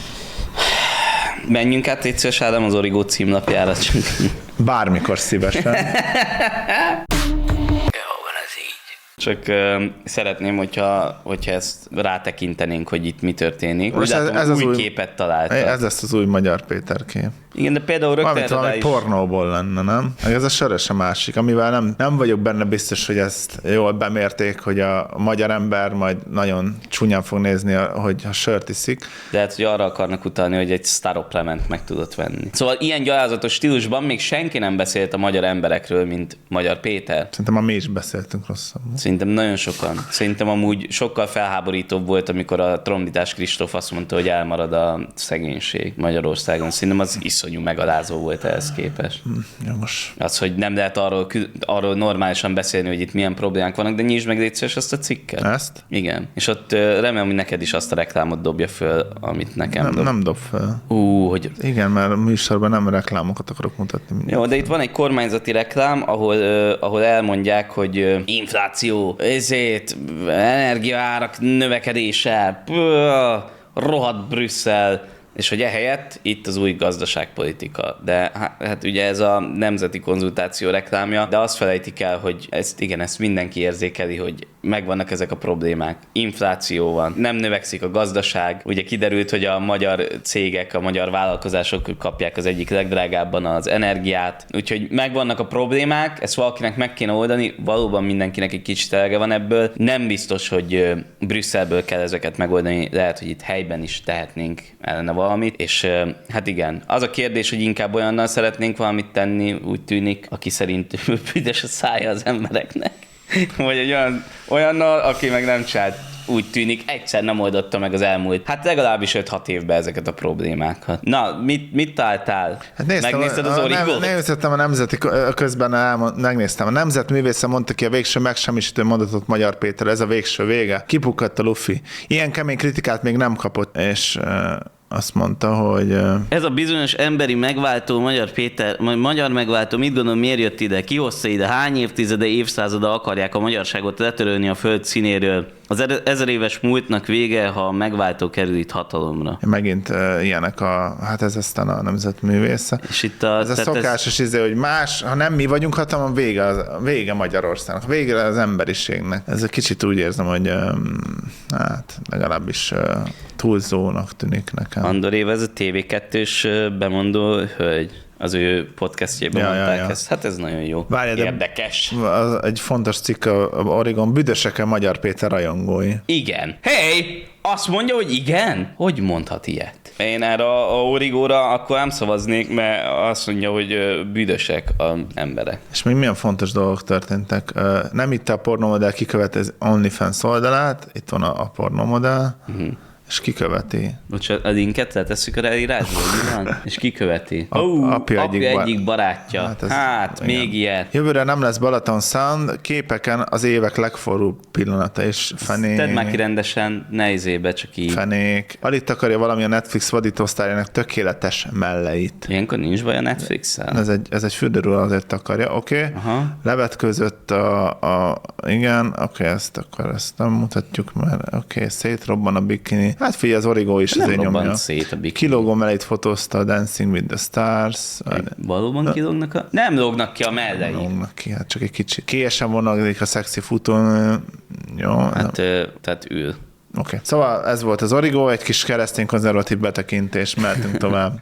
Menjünk át, légy szíves, Ádám, az Origó címlapjára. Bármikor szívesen. Csak uh, szeretném, hogyha, hogyha ezt rátekintenénk, hogy itt mi történik. Most ez, ez új, új képet találtak. Ez lesz az új Magyar Péter kép. Igen, de például rögtön valami is... pornóból lenne, nem? Ez a sörös a másik, amivel nem, nem vagyok benne biztos, hogy ezt jól bemérték, hogy a magyar ember majd nagyon csúnyán fog nézni, hogy a sört iszik. De hát, hogy arra akarnak utalni, hogy egy sztároplement meg tudott venni. Szóval ilyen gyalázatos stílusban még senki nem beszélt a magyar emberekről, mint Magyar Péter. Szerintem mi is beszéltünk rosszabbul. Szerintem nagyon sokan. Szerintem amúgy sokkal felháborítóbb volt, amikor a trombitás Kristóf azt mondta, hogy elmarad a szegénység Magyarországon. Szerintem az iszonyú megalázó volt ehhez képest. Jogos. Az, hogy nem lehet arról, arról normálisan beszélni, hogy itt milyen problémák vannak, de nyisd meg légy szíves azt a cikket. Ezt? Igen. És ott remélem, hogy neked is azt a reklámot dobja föl, amit nekem nem, dob. Nem dob föl. Ú, hogy... Igen, mert a műsorban nem reklámokat akarok mutatni. Minden. Jó, de itt van egy kormányzati reklám, ahol, uh, ahol elmondják, hogy uh, infláció, ezért, energiaárak növekedése, pöh, rohadt Brüsszel, És hogy ehelyett itt az új gazdaságpolitika. De hát ugye ez a nemzeti konzultáció reklámja, de azt felejtik el, hogy ezt igen, ezt mindenki érzékeli, hogy megvannak ezek a problémák. Infláció van, nem növekszik a gazdaság. Ugye kiderült, hogy a magyar cégek, a magyar vállalkozások kapják az egyik legdrágábban az energiát. Úgyhogy megvannak a problémák, ezt valakinek meg kéne oldani, valóban mindenkinek egy kicsit elege van ebből. Nem biztos, hogy Brüsszelből kell ezeket megoldani, lehet, hogy itt helyben is tehetnénk ellene valamit, és hát igen, az a kérdés, hogy inkább olyannal szeretnénk valamit tenni, úgy tűnik, aki szerint büdös a szája az embereknek. Vagy egy olyan, olyannal, aki meg nem csinált, úgy tűnik, egyszer nem oldotta meg az elmúlt, hát legalábbis öt-hat évben ezeket a problémákat. Na, mit, mit találtál? Hát néztem, megnézted az Origót? Néztem a nemzeti, közben elmond, megnéztem. A nemzetművésze mondta ki a végső megsemmisítő mondatot Magyar Péter, ez a végső vége. Kipukkadt a lufi. Ilyen kemény kritikát még nem kapott, és azt mondta, hogy... Ez a bizonyos emberi megváltó, Magyar Péter, magyar megváltó, mit gondolom, miért jött ide? Ki hozta ide? Hány évtizede, évszázada akarják a magyarságot letörölni a föld színéről? Az ezer éves múltnak vége, ha a megváltó kerül itt hatalomra. Megint uh, ilyenek a, hát ez aztán a nemzetművésze. És itt a, ez a szokásos ez... izé, hogy más, ha nem mi vagyunk hatalom, vége, az, vége Magyarországnak, vége az emberiségnek. Ez egy kicsit úgy érzem, hogy um, hát legalábbis uh, túlzónak tűnik nekem. Andor Éva, ez a té vé kettős bemondó hölgy. Az ő podcastjében ja, mondták ja, ja. ezt. Hát ez nagyon jó. Várj, érdekes. Az egy fontos cikk a Origon, büdösek-e Magyar Péter rajongói? Igen. Hey! Azt mondja, hogy igen? Hogy mondhat ilyet? Én erre a Origóra akkor nem szavaznék, mert azt mondja, hogy büdösek az emberek. És még milyen fontos dolgok történtek? Nem itt a pornomodell kiköveti az OnlyFans oldalát, itt van a, a pornomodell, uh-huh. És kiköveti. Bocsánat, a linket letesszük a leírásba, hogy van? És kiköveti. A, uh, apja, apja egyik, egyik barátja. Hát, ez, hát még ilyen. Jövőre nem lesz Balaton Sound, képeken az évek legforróbb pillanata, és fenék. Tedd már ki rendesen, ne izébe, csak így. Fenék. Alig takarja valami a Netflix vadítósztárjának tökéletes melleit. Ilyenkor nincs baj a Netflix-szel? Ez egy, ez egy fürdőről azért takarja, oké. Okay. Levetkőzött a, a igen, oké, okay, ezt akkor ezt nem mutatjuk, mert oké, okay, szétrobban a bikini. Hát figyelj, az Origo is azért nyomja. Kilógó melleit fotózta a Dancing with the Stars. Valóban kilógnak a... Nem lógnak ki a mellei. Lógnak ki, hát csak egy kicsit. Kiesen vonaglik a szexi futón. Jó. Hát, ö, tehát ül. Oké. Okay. Szóval ez volt az Origo, egy kis keresztény konzervatív betekintés, mehetünk tovább.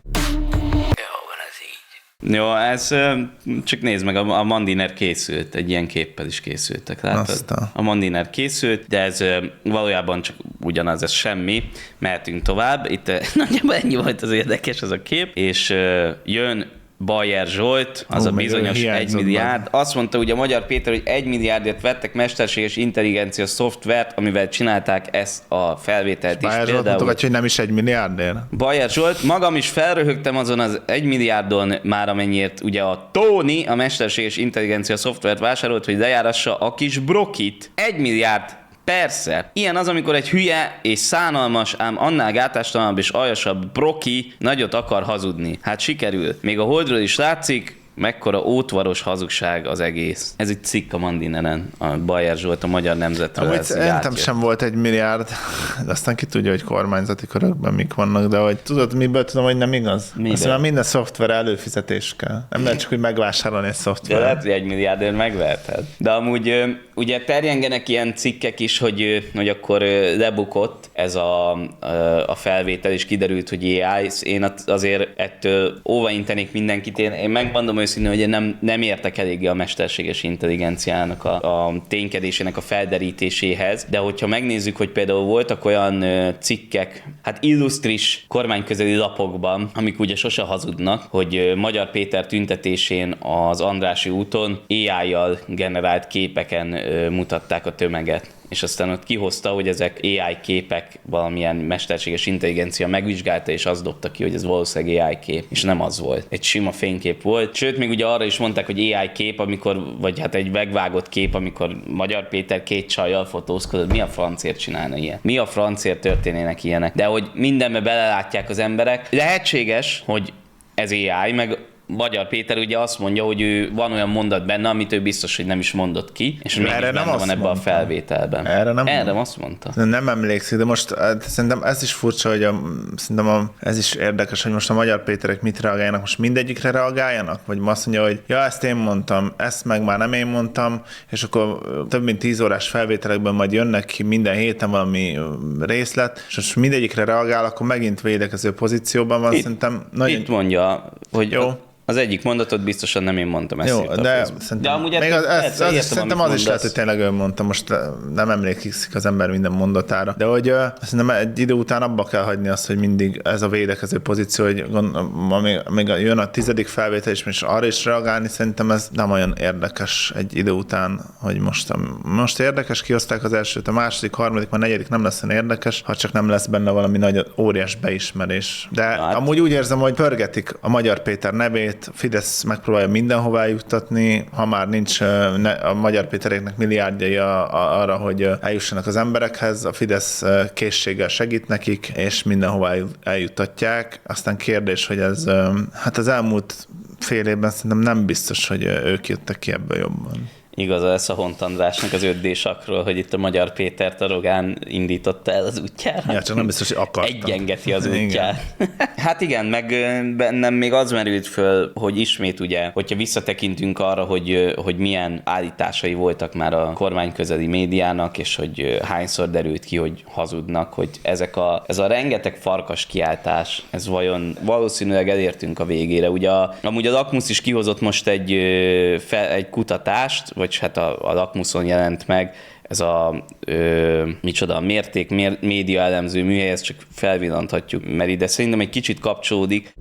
Jó, ez csak nézd meg, a Mandiner készült, egy ilyen képpel is készültek, látod? Aztán. A Mandiner készült, de ez valójában csak ugyanaz, ez semmi. Mehetünk tovább, itt nagyjából ennyi volt az érdekes ez a kép, és jön Bajer Zsolt, az Ó, a bizonyos egy milliárd. Azt mondta ugye Magyar Péter, hogy egy milliárdért vettek mesterséges intelligencia szoftvert, amivel csinálták ezt a felvételt is. Bajer Zsolt mutogatja, hogy nem is egy milliárdért. Bajer Zsolt, magam is felröhögtem azon az egy milliárdon már, amennyiért ugye a Tóni a mesterséges intelligencia szoftvert vásárolt, hogy lejárassa a kis brokit. Egy milliárd. Persze. Ilyen az, amikor egy hülye és szánalmas, ám annál gátástalanabb és aljasabb broki nagyot akar hazudni. Hát sikerül. Még a Holdról is látszik, mekkora ótvaros hazugság az egész. Ez egy cikk a Mandineren, a Bajer Zsolt, a Magyar Nemzetről. Amúgy szerintem sem volt egy milliárd, de aztán ki tudja, hogy kormányzati körökben mik vannak, de hogy tudod, miből tudom, hogy nem igaz? Aztán minden szoftver előfizetés kell. Nem lehet csak, hogy megvásárolni egy szoftver. De lehet, hogy egy milliárdért megveheted. De amúgy ugye terjengenek ilyen cikkek is, hogy, hogy akkor lebukott ez a, a felvétel, és kiderült, hogy á i. Én azért ettől óvaintenék mindenkit. Én, én megmondom őszintén, hogy én nem, nem értek eléggé a mesterséges intelligenciának a, a ténykedésének a felderítéséhez, de hogyha megnézzük, hogy például voltak olyan cikkek, hát illusztris kormányközeli lapokban, amik ugye sose hazudnak, hogy Magyar Péter tüntetésén az Andrássy úton á i-jal generált képeken mutatták a tömeget. És aztán ott kihozta, hogy ezek á i képek, valamilyen mesterséges intelligencia megvizsgálta, és azt dobta ki, hogy ez valószínűleg á i kép, és nem az volt. Egy sima fénykép volt. Sőt, még ugye arra is mondták, hogy á i kép, amikor, vagy hát egy megvágott kép, amikor Magyar Péter két csajjal fotózkodott. Mi a francért csinálna ilyen? Mi a francért történének ilyenek? De hogy mindenbe belelátják az emberek. Lehetséges, hogy ez á i, meg Magyar Péter ugye azt mondja, hogy ő van olyan mondat benne, amit ő biztos, hogy nem is mondott ki, és mégis Erre benne nem van azt ebben a mondta. felvételben. Erre nem Erre mondta. azt mondta. Nem emlékszik, de most hát, szerintem ez is furcsa, hogy a, szerintem a, ez is érdekes, hogy most a Magyar Péterek mit reagáljanak. Most mindegyikre reagáljanak? Vagy azt mondja, hogy ja, ezt én mondtam, ezt meg már nem én mondtam, és akkor több mint tíz órás felvételekben majd jönnek ki minden héten valami részlet, és most mindegyikre reagál, akkor megint védekező pozícióban van. Itt, Szerintem nagyon... itt mondja, hogy Jó. az egyik mondatot biztosan nem én mondtam ezt. Jó, írta a de Facebookon. szerintem, de amúgy még az, ez, persze, az is, értem, szerintem amit az is lehet, mondasz. hogy tényleg ő mondta, most nem emlékszik az ember minden mondatára. De hogy uh, szerintem egy idő után abba kell hagyni azt, hogy mindig ez a védekező pozíció, hogy gond, még, még jön a tizedik felvétel, és most arra is reagálni, szerintem ez nem olyan érdekes egy idő után, hogy most, most érdekes, kihozták az elsőt, a második, harmadik, a negyedik nem lesz olyan érdekes, ha csak nem lesz benne valami nagy óriás beismerés. De hát. amúgy úgy érzem, hogy pörgetik a Magyar Péter nevét, a Fidesz megpróbálja mindenhová juttatni, ha már nincs a Magyar Pétereknek milliárdjai arra, hogy eljussanak az emberekhez, a Fidesz készséggel segít nekik, és mindenhová eljuttatják. Aztán kérdés, hogy ez hát az elmúlt fél évben szerintem nem biztos, hogy ők jöttek ki ebből jobban. Igaza lesz a Hont Andrásnak az öt dé-sakról, hogy itt a Magyar Pétert a Rogán indította el az útjára. Ja, csak nem biztos, hogy akartam. Egyengeti az Igen. útját. Hát igen, meg bennem még az merült föl, hogy ismét ugye, hogyha visszatekintünk arra, hogy, hogy milyen állításai voltak már a kormány közeli médiának, és hogy hányszor derült ki, hogy hazudnak, hogy ezek a, ez a rengeteg farkas kiáltás, ez vajon valószínűleg elértünk a végére. Ugye a, amúgy a Lakmusz is kihozott most egy, fel, egy kutatást, vagy hát a, a Lakmuszon jelent meg, ez a ö, micsoda, a mérték mér, média elemző műhely, ezt csak felvillanthatjuk, mert ide szerintem egy kicsit kapcsolódik,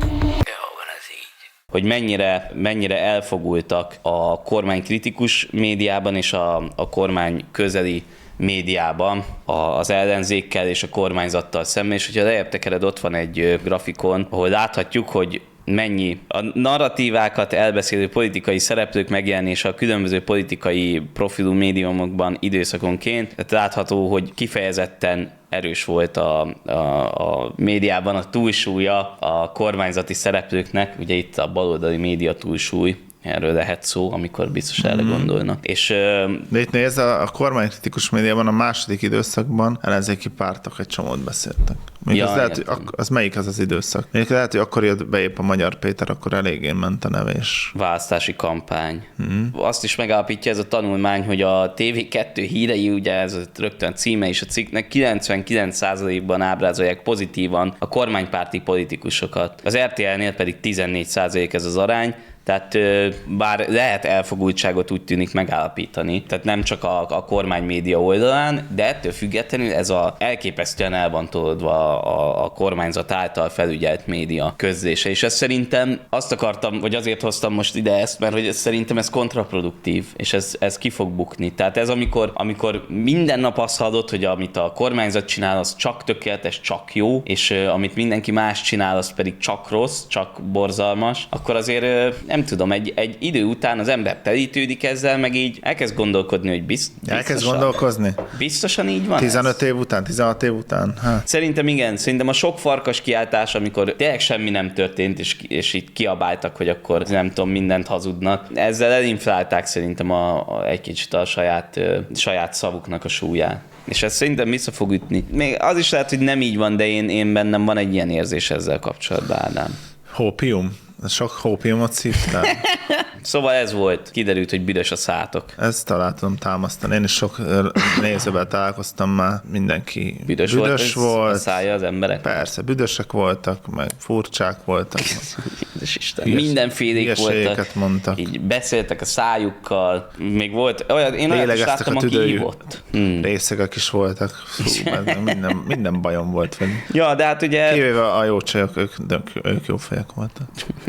hogy mennyire, mennyire elfogultak a kormány kritikus médiában és a, a kormány közeli médiában az ellenzékkel és a kormányzattal szemben, és hogyha lejjebb tekered, ott van egy grafikon, ahol láthatjuk, hogy mennyi a narratívákat elbeszélő politikai szereplők megjelenése a különböző politikai profilú médiumokban időszakonként. Tehát látható, hogy kifejezetten erős volt a, a, a médiában a túlsúlya a kormányzati szereplőknek, ugye itt a baloldali média túlsúly, erről lehet szó, amikor biztos erre mm. gondolnak. És, de itt nézd, a, a kormánykritikus médiában a második időszakban ellenzéki pártok egy csomót beszéltek. Még ja, az, lehet, hogy ak- az melyik az az időszak? Még lehet, hogy akkor jött be épp a Magyar Péter, akkor eléggé ment a nevés. Választási kampány. Mm. Azt is megállapítja ez a tanulmány, hogy a té vé kettő hírei, ugye ez rögtön címe is a cikknek, kilencvenkilenc százalékban ábrázolják pozitívan a kormánypárti politikusokat. Az er té el-nél pedig tizennégy százalék ez az arány, tehát bár lehet elfogultságot úgy tűnik megállapítani, tehát nem csak a, a kormánymédia oldalán, de ettől függetlenül ez a elképesztően el van tolódva a, a kormányzat által felügyelt média közlése. És ezt szerintem azt akartam, vagy azért hoztam most ide ezt, mert hogy ez, szerintem ez kontraproduktív, és ez, ez ki fog bukni. Tehát ez amikor, amikor minden nap azt hallod, hogy amit a kormányzat csinál, az csak tökéletes, csak jó, és uh, amit mindenki más csinál, az pedig csak rossz, csak borzalmas, akkor azért uh, nem tudom, egy, egy idő után az ember telítődik ezzel, meg így elkezd gondolkodni, hogy bizt, biztosan. Elkezd gondolkozni? Biztosan így van tizenöt ez? év után, tizenhat év után? Hát. Szerintem igen, szerintem a sok farkas kiáltás, amikor tényleg semmi nem történt, és, és itt kiabáltak, hogy akkor nem tudom, mindent hazudnak. Ezzel elinflálták szerintem a, a, egy kicsit a saját, ö, saját szavuknak a súlyát. És ez szerintem vissza fog ütni. Még az is lehet, hogy nem így van, de én, én bennem van egy ilyen érzés ezzel kapcsolatban, Ádám. Hópium? Sok hópiumot szívtál? Szóval ez volt. Kiderült, hogy büdös a szátok. Ezt talán tudom támasztani. Én is sok nézővel találkoztam már. Mindenki Büdös, büdös volt, volt. a szája az emberek? Persze, büdösek voltak, meg furcsák voltak. Büdös Isten. Hülyes- Mindenfélék voltak. hülyeségeket mondtak. Így beszéltek a szájukkal. Még volt olyan, én olyan is Lélegeztek láttam, a aki tüdőjű hívott. Hmm. részegek is voltak. Fú, minden, minden bajom volt velük. Ja, de hát ugye... Kivéve a jó csajok, ők, ők, ők jó fejek voltak.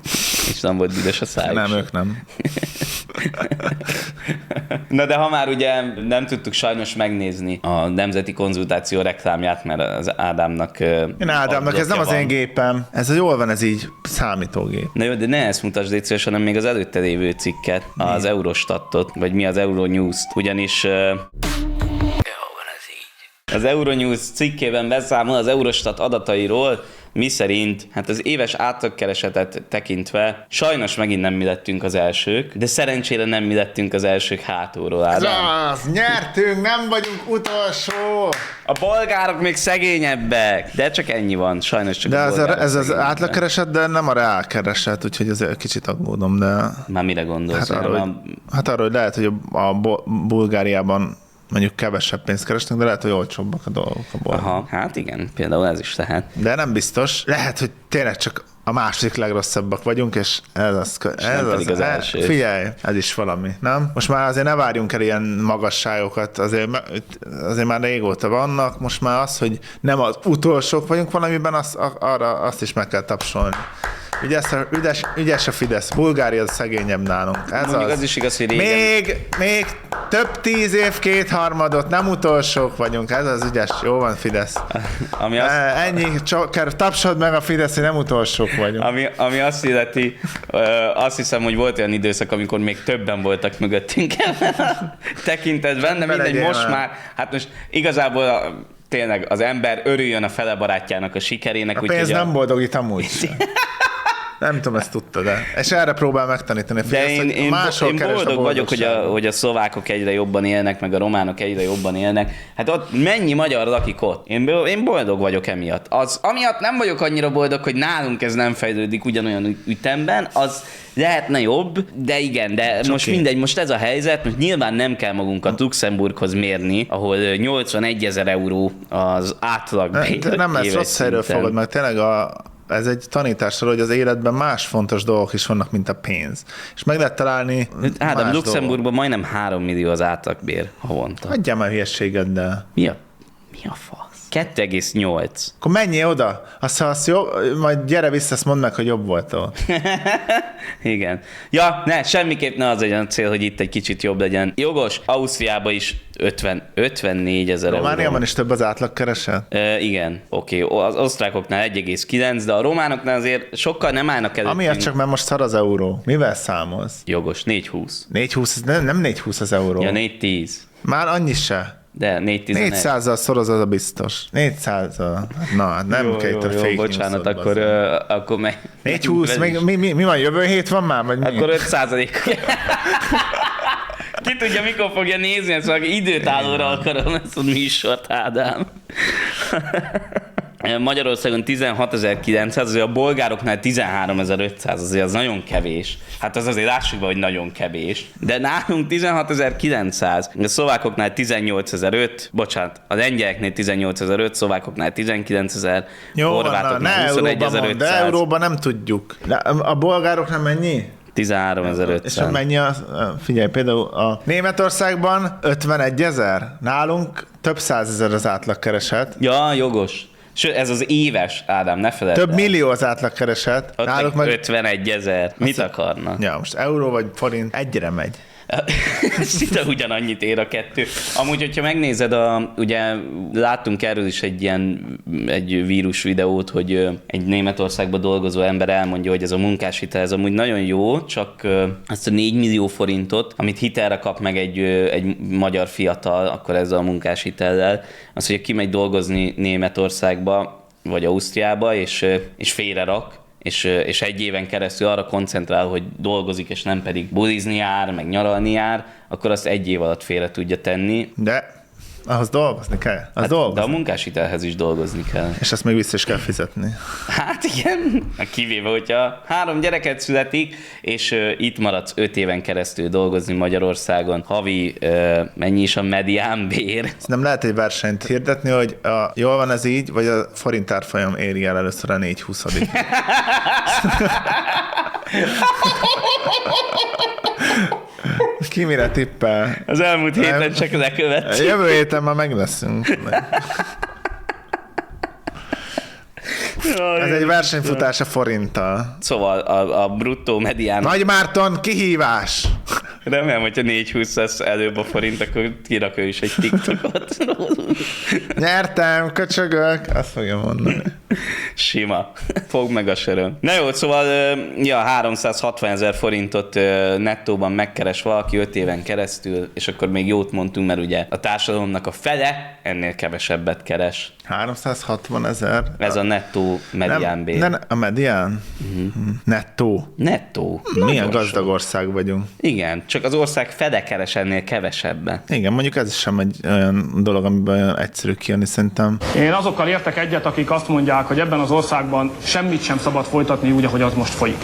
És nem volt büdös a szájuk. Nem, ők nem. Na de ha már ugye nem tudtuk sajnos megnézni a Nemzeti Konzultáció reklámját, mert az Ádámnak... Én Ádámnak, ez nem az én gépem. Ez jól van, ez így számítógép. Na jó, de ne ezt mutasd légy szíves, hanem még az előtte lévő cikket, mi? Az Eurostatot, vagy mi az Euronews-t, ugyanis... Az Euronews cikkében beszámol az Eurostat adatairól, mi szerint, hát az éves átlagkeresetet tekintve sajnos megint nem mi lettünk az elsők, de szerencsére nem mi lettünk az elsők hátulról. Ez Ádám. az, nyertünk, nem vagyunk utolsó! A bolgárok még szegényebbek, de csak ennyi van, sajnos csak De a ez, bolgárok ez az szegényebbek. átlagkereset, de nem a reál kereset, úgyhogy azért kicsit aggódom, de... Már mire gondolsz? Hát arra, Nem hogy, a- hát arra, hogy lehet, hogy a Bo- Bulgáriában mondjuk kevesebb pénzt keresnek, de lehet, hogy olcsóbbak a dolgok a bolgár. Aha, hát igen, például ez is lehet. De nem biztos. Lehet, hogy tényleg csak a második legrosszabbak vagyunk, és ez az... Ez nem az, pedig az e- első. Figyelj, ez is valami, nem? Most már azért ne várjunk el ilyen magasságokat, azért, azért már régóta vannak, most már az, hogy nem az utolsók vagyunk valamiben, az, arra azt is meg kell tapsolni. Ügyes a, ügyes, ügyes a Fidesz, Bulgária az szegényebb nálunk. Ez Mondjuk az. az is igaz, hogy régen... Még, még több tíz év, kétharmadot, nem utolsók vagyunk, ez az ügyes, jó van Fidesz. Ami azt, E, Ennyi, csak tapsod meg a Fidesz, hogy nem utolsók vagyunk. ami, ami azt illeti, ö, azt hiszem, hogy volt olyan időszak, amikor még többen voltak mögöttünk ebben a tekintetben, de mindegy, Felegyél most már. már, hát most igazából a, tényleg az ember örüljön a fele barátjának a sikerének. A úgyhogy pénz a- nem boldogít amúgy sem. Nem tudom, ezt tudtad, de. És erre próbál megtanítani. De Fidesz, én, hogy én, máshol én keresd a boldog vagyok, hogy a, boldogságot. hogy a szlovákok egyre jobban élnek, meg a románok egyre jobban élnek. Hát ott mennyi magyar lakik ott? Én, én boldog vagyok emiatt. Az, amiatt nem vagyok annyira boldog, hogy nálunk ez nem fejlődik ugyanolyan üt- ütemben, az lehetne jobb, de igen, de Csoki. most mindegy, most ez a helyzet, most nyilván nem kell magunkat Luxemburghoz mérni, ahol nyolcvanegy euró az átlag Ne- de nem ezt éves rossz helyről szinten. fogod, mert tényleg a, ez egy tanításról, hogy az életben más fontos dolgok is vannak, mint a pénz. És meg lehet találni Ádám, más Luxemburgban majdnem három millió az átlagbér havonta. dolgok. Hagyjál már hülyeséget, de... Mi a, mi a fasz? kettő egész nyolc. Akkor menjél oda, azt, ha azt jó, majd gyere vissza, azt mondd meg, hogy jobb volt ott. Igen. Ja, ne, semmiképp ne az legyen a cél, hogy itt egy kicsit jobb legyen. Jogos, Ausztriában is ötven, ötvennégy ezer euró. Romániában is több az átlagkereset? E, igen, oké. Okay. Az osztrákoknál egy egész kilenc, de a románoknál azért sokkal nem állnak előttünk. Amiatt csak, mert most szar az euró. Mivel számolsz? Jogos, négy húsz. négy húsz, nem, nem négy húsz az euró. Ja, négy tíz. Már annyi se. De négy tizenegy. négyszázzal szoroz az a biztos. négyszázzal. Na, hát nem jó, kell jó, itt a jó, fake bocsánat, newsot, akkor, bazzeg. ö, akkor meg... négy húsz, még, mi, mi, mi van, jövő hét van már? Vagy mi? Akkor öt százalék. Ki tudja, mikor fogja nézni, ezt valaki időtállóra akarom ezt a műsort, Ádám. Magyarországon tizenhatezer-kilencszáz, azért a bolgároknál tizenháromezer-ötszáz, azért az nagyon kevés. Hát az azért lássuk be, hogy nagyon kevés. De nálunk tizenhatezer-kilencszáz, a szlovákoknál tizennyolcezer-öt, bocsánat, a lengyeleknél tizennyolcezer-öt, szlovákoknál tizenkilencezer, Jó, van, na, horvátoknál ne euróban mond, de huszonegyezer-ötszáz, euróban nem tudjuk. De a bolgároknál mennyi? tizenháromezer-ötszáz. És mennyi a, figyelj, például a Németországban ötvenegyezer, nálunk több százezer az átlagkereset. Ja, jogos. Sőt, ez az éves, Ádám, ne feledd Több el. millió az átlagkereset. Ott Náluk meg meg... ötvenegy ezer. Mit akarnak? Ja, most euró vagy forint egyre megy. Szinte ugyanannyit ér a kettő. Amúgy, hogyha megnézed, a, ugye láttunk erről is egy ilyen egy vírus videót, hogy ö, egy Németországban dolgozó ember elmondja, hogy ez a munkáshitel, ez amúgy nagyon jó, csak ö, azt a négy millió forintot, amit hitelre kap meg egy, ö, egy magyar fiatal, akkor ezzel a munkáshitellel, az, hogy kimegy dolgozni Németországba, vagy Ausztriába, és, ö, és félrerak, és, és egy éven keresztül arra koncentrál, hogy dolgozik, és nem pedig bulizni jár, meg nyaralni jár, akkor azt egy év alatt félre tudja tenni. De ahhoz dolgozni kell. Az Hát, dolgozni. de a munkáshitelhez is dolgozni kell. És ezt még vissza is kell fizetni. Hát igen, kivéve, hogyha három gyereket születik, és uh, itt maradsz öt éven keresztül dolgozni Magyarországon, havi uh, mennyi is a medián bér. Ezt nem lehet egy versenyt hirdetni, hogy a, jól van ez így, vagy a forint árfolyam éri el először a négy huszadik. Ki mire tippel? Az elmúlt héten Nem. csak lekövetjük. Jövő héten már meg leszünk. Ez egy versenyfutás a forinttal. Szóval a, a bruttó medián. Nagy Márton, kihívás! Remélem, hogyha négy húsz lesz előbb a forint, akkor kirak ő is egy TikTokot. Nyertem, köcsögök! Azt fogja mondani. Sima. Fogd meg a söröm. Na jó, szóval ja, háromszázhatvan ezer forintot nettóban megkeres valaki öt éven keresztül, és akkor még jót mondtunk, mert ugye a társadalomnak a fele ennél kevesebbet keres. háromszázhatvan ezer. Ez a nettó mediánbér. Nem, nem, a medián? Uh-huh. Nettó. Nettó. Milyen gazdag ország vagyunk. Igen, csak az ország fele keres ennél kevesebben. Igen, mondjuk ez sem egy olyan dolog, amiben olyan egyszerű kijönni szerintem. Én azokkal értek egyet, akik azt mondják, hogy ebben az országban semmit sem szabad folytatni úgy, ahogy az most folyik.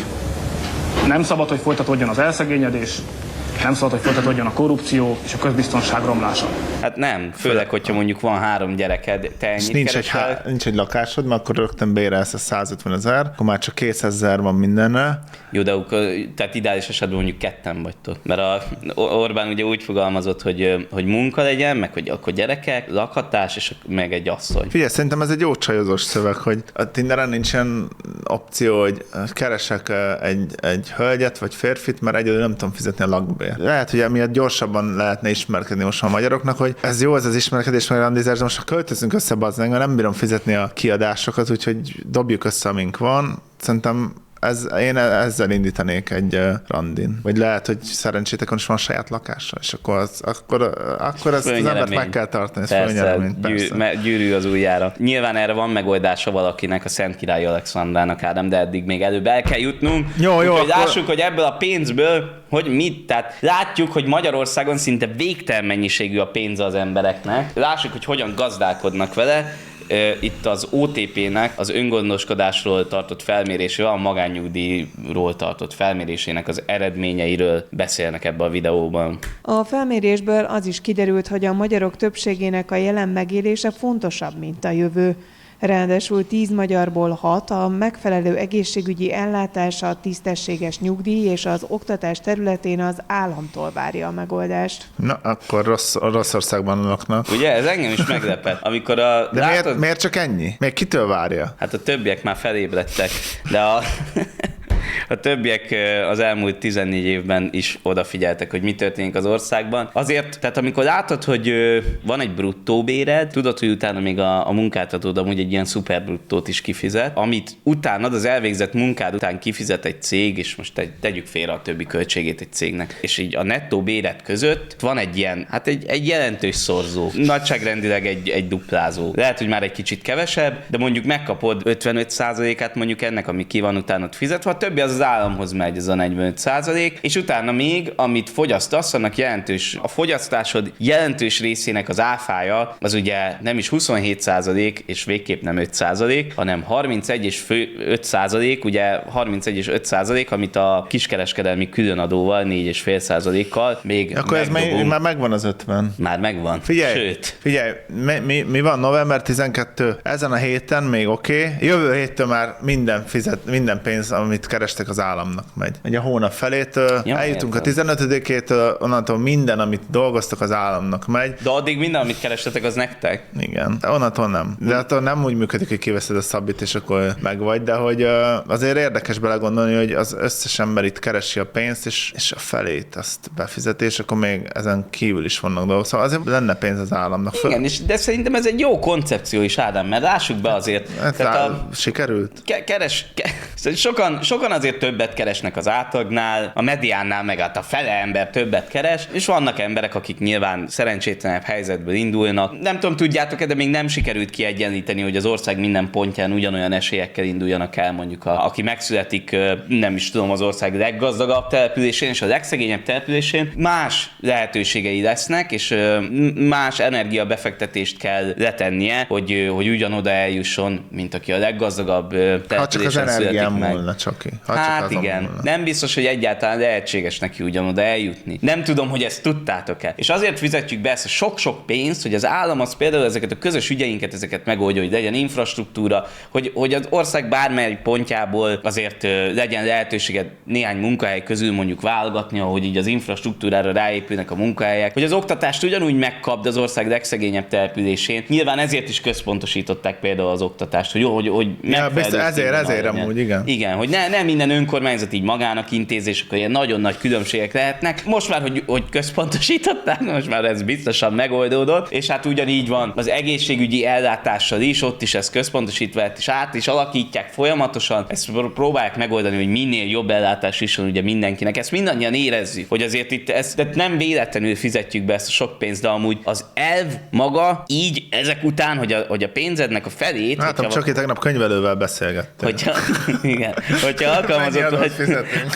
Nem szabad, hogy folytatódjon az elszegényedés, nem szabad, hogy folytatódjon a korrupció és a közbiztonság romlása. Hát nem, főleg, hogyha mondjuk van három gyereked, te ennyit nincs egy, keresel. nincs egy lakásod, mert akkor rögtön bérelsz a százötven ezer, akkor már csak kétszázezer van mindenre. Jó, de akkor, tehát ideális esetben mondjuk ketten vagytok. Mert a Orbán ugye úgy fogalmazott, hogy, hogy munka legyen, meg hogy akkor gyerekek, lakhatás, és meg egy asszony. Figyelj, szerintem ez egy jó csajozós szöveg, hogy a Tinderen nincsen opció, hogy keresek egy, egy hölgyet vagy férfit, mert egyedül nem tudom fizetni a lakbért. Lehet, hogy emiatt gyorsabban lehetne ismerkedni most a magyaroknak, hogy ez jó, ez az ismerkedés, meg randizás, de most ha költözünk össze, bazdmeg, mert nem bírom fizetni a kiadásokat, úgyhogy dobjuk össze, amink van. Szerintem Ez, én ezzel indítanék egy uh, randin. Vagy lehet, hogy szerencsétekon is van saját lakása, és akkor, az, akkor, akkor ezt az embert meg kell tartani. Persze, gyű, gyűrű az ujjára. Nyilván erre van megoldása valakinek, a Szent Király Alexandrának, Ádám, de eddig még előbb el kell jutnunk. Jó, jó, hogy akkor... lássuk, hogy ebből a pénzből, hogy mit, tehát látjuk, hogy Magyarországon szinte végtelen mennyiségű a pénz az embereknek. Lássuk, hogy hogyan gazdálkodnak vele. Itt az o té pé-nek az öngondoskodásról tartott felmérésével, a magánnyugdíjról tartott felmérésének az eredményeiről beszélnek ebben a videóban. A felmérésből az is kiderült, hogy a magyarok többségének a jelen megélése fontosabb, mint a jövő. Ráadásul tíz magyarból hat a megfelelő egészségügyi ellátás, a tisztességes nyugdíj és az oktatás területén az államtól várja a megoldást. Na, akkor rossz, rossz országban laknak. Ugye, ez engem is meglepett. Amikor a, de látod, miért, miért csak ennyi? Még kitől várja? Hát a többiek már felébredtek, de a... A többiek az elmúlt tizennégy évben is odafigyeltek, hogy mi történik az országban. Azért, tehát amikor látod, hogy van egy bruttó béred, tudod, hogy utána még a, a munkáltatód amúgy egy ilyen szuper bruttót is kifizet, amit utánad, az elvégzett munkád után kifizet egy cég, és most egy, tegyük félre a többi költségét egy cégnek. És így a nettó béred között van egy ilyen, hát egy, egy jelentős szorzó. Nagyságrendileg egy, egy duplázó. Lehet, hogy már egy kicsit kevesebb, de mondjuk megkapod ötvenöt százalékát mondjuk ennek, ami ki van utánad fizetve, a többi az az államhoz megy, ez a negyvenöt százalék, és utána még, amit fogyasztasz, annak jelentős, a fogyasztásod jelentős részének az áfája, az ugye nem is huszonhét százalék, és végképp nem öt százalék, hanem harmincegy és öt százalék, ugye harmincegy és öt százalék, amit a kiskereskedelmi különadóval, négy egész öt százalékkal még akkor ez meg, már megvan az ötven. Már megvan. Figyelj, Sőt. figyelj mi, mi, mi van november tizenkettő? Ezen a héten még oké. Okay. Jövő héttől már minden fizet, minden pénz, amit kerestek, az államnak megy. Egy a hónap felétől, ja, eljutunk értem. A tizenötödikétől, onnantól minden, amit dolgoztak, az államnak megy. De addig minden, amit kerestetek, az nektek? Igen. De onnantól nem. De attól nem úgy működik, hogy kiveszed a szabit, és akkor megvagy, de hogy azért érdekes belegondolni, hogy az összes ember itt keresi a pénzt, és, és a felét azt befizeti, és akkor még ezen kívül is vannak dolgok. Szóval azért lenne pénz az államnak. Igen, és de szerintem ez egy jó koncepció is, Ádám, mert lássuk be azért. Hát, hát a, sikerült? Ke- keres, ke- sokan, sokan azért többet keresnek az átlagnál, a mediánnál meg hát a fele ember többet keres, és vannak emberek, akik nyilván szerencsétlenebb helyzetből indulnak. Nem tudom, tudjátok-e, de még nem sikerült kiegyenlíteni, hogy az ország minden pontján ugyanolyan esélyekkel induljanak el, mondjuk a, aki megszületik, nem is tudom, az ország leggazdagabb településén és a legszegényebb településén, más lehetőségei lesznek, és más energiabefektetést kell letennie, hogy, hogy ugyanoda eljusson, mint aki a leggazdagabb településen ha csak az energián múlna, Csaki. Ha hát igen, múlna. Nem biztos, hogy egyáltalán lehetséges neki ugyanoda eljutni. Nem tudom, hogy ezt tudtátok-e. És azért fizetjük be ezt a sok-sok pénzt, hogy az állam az például ezeket a közös ügyeinket, ezeket megoldja, hogy legyen infrastruktúra, hogy, hogy az ország bármely pontjából azért legyen lehetőséget néhány munkahely közül mondjuk válogatni, ahogy így az infrastruktúrára ráépülnek a munkahelyek, hogy az oktatást ugyanúgy megkapd az ország legszegényebb településén. Nyilván ezért is központosították például az oktatást, hogy jó, hogy, hogy ja, biztos, ezért, ezért amúgy, igen. Igen, hogy ne, ne minden önkormányzat így magának intézés, akkor ilyen nagyon nagy különbségek lehetnek. Most már, hogy, hogy központosították, most már ez biztosan megoldódott, és hát ugyanígy van az egészségügyi ellátással is, ott is ez központosítva, és át is alakítják folyamatosan, ezt próbálják megoldani, hogy minél jobb ellátás is van ugye mindenkinek. Ezt mindannyian érezzük, hogy azért itt ezt de nem véletlenül fizetjük be ezt a sok pénzt, de amúgy az elv maga így ezek után, hogy a, hogy a pénzednek a felét... Hát, hogyha, csak itt tegnap könyvelővel beszélgettem. Hogyha, igen, hogyha alkalmazott vagy... fizetünk.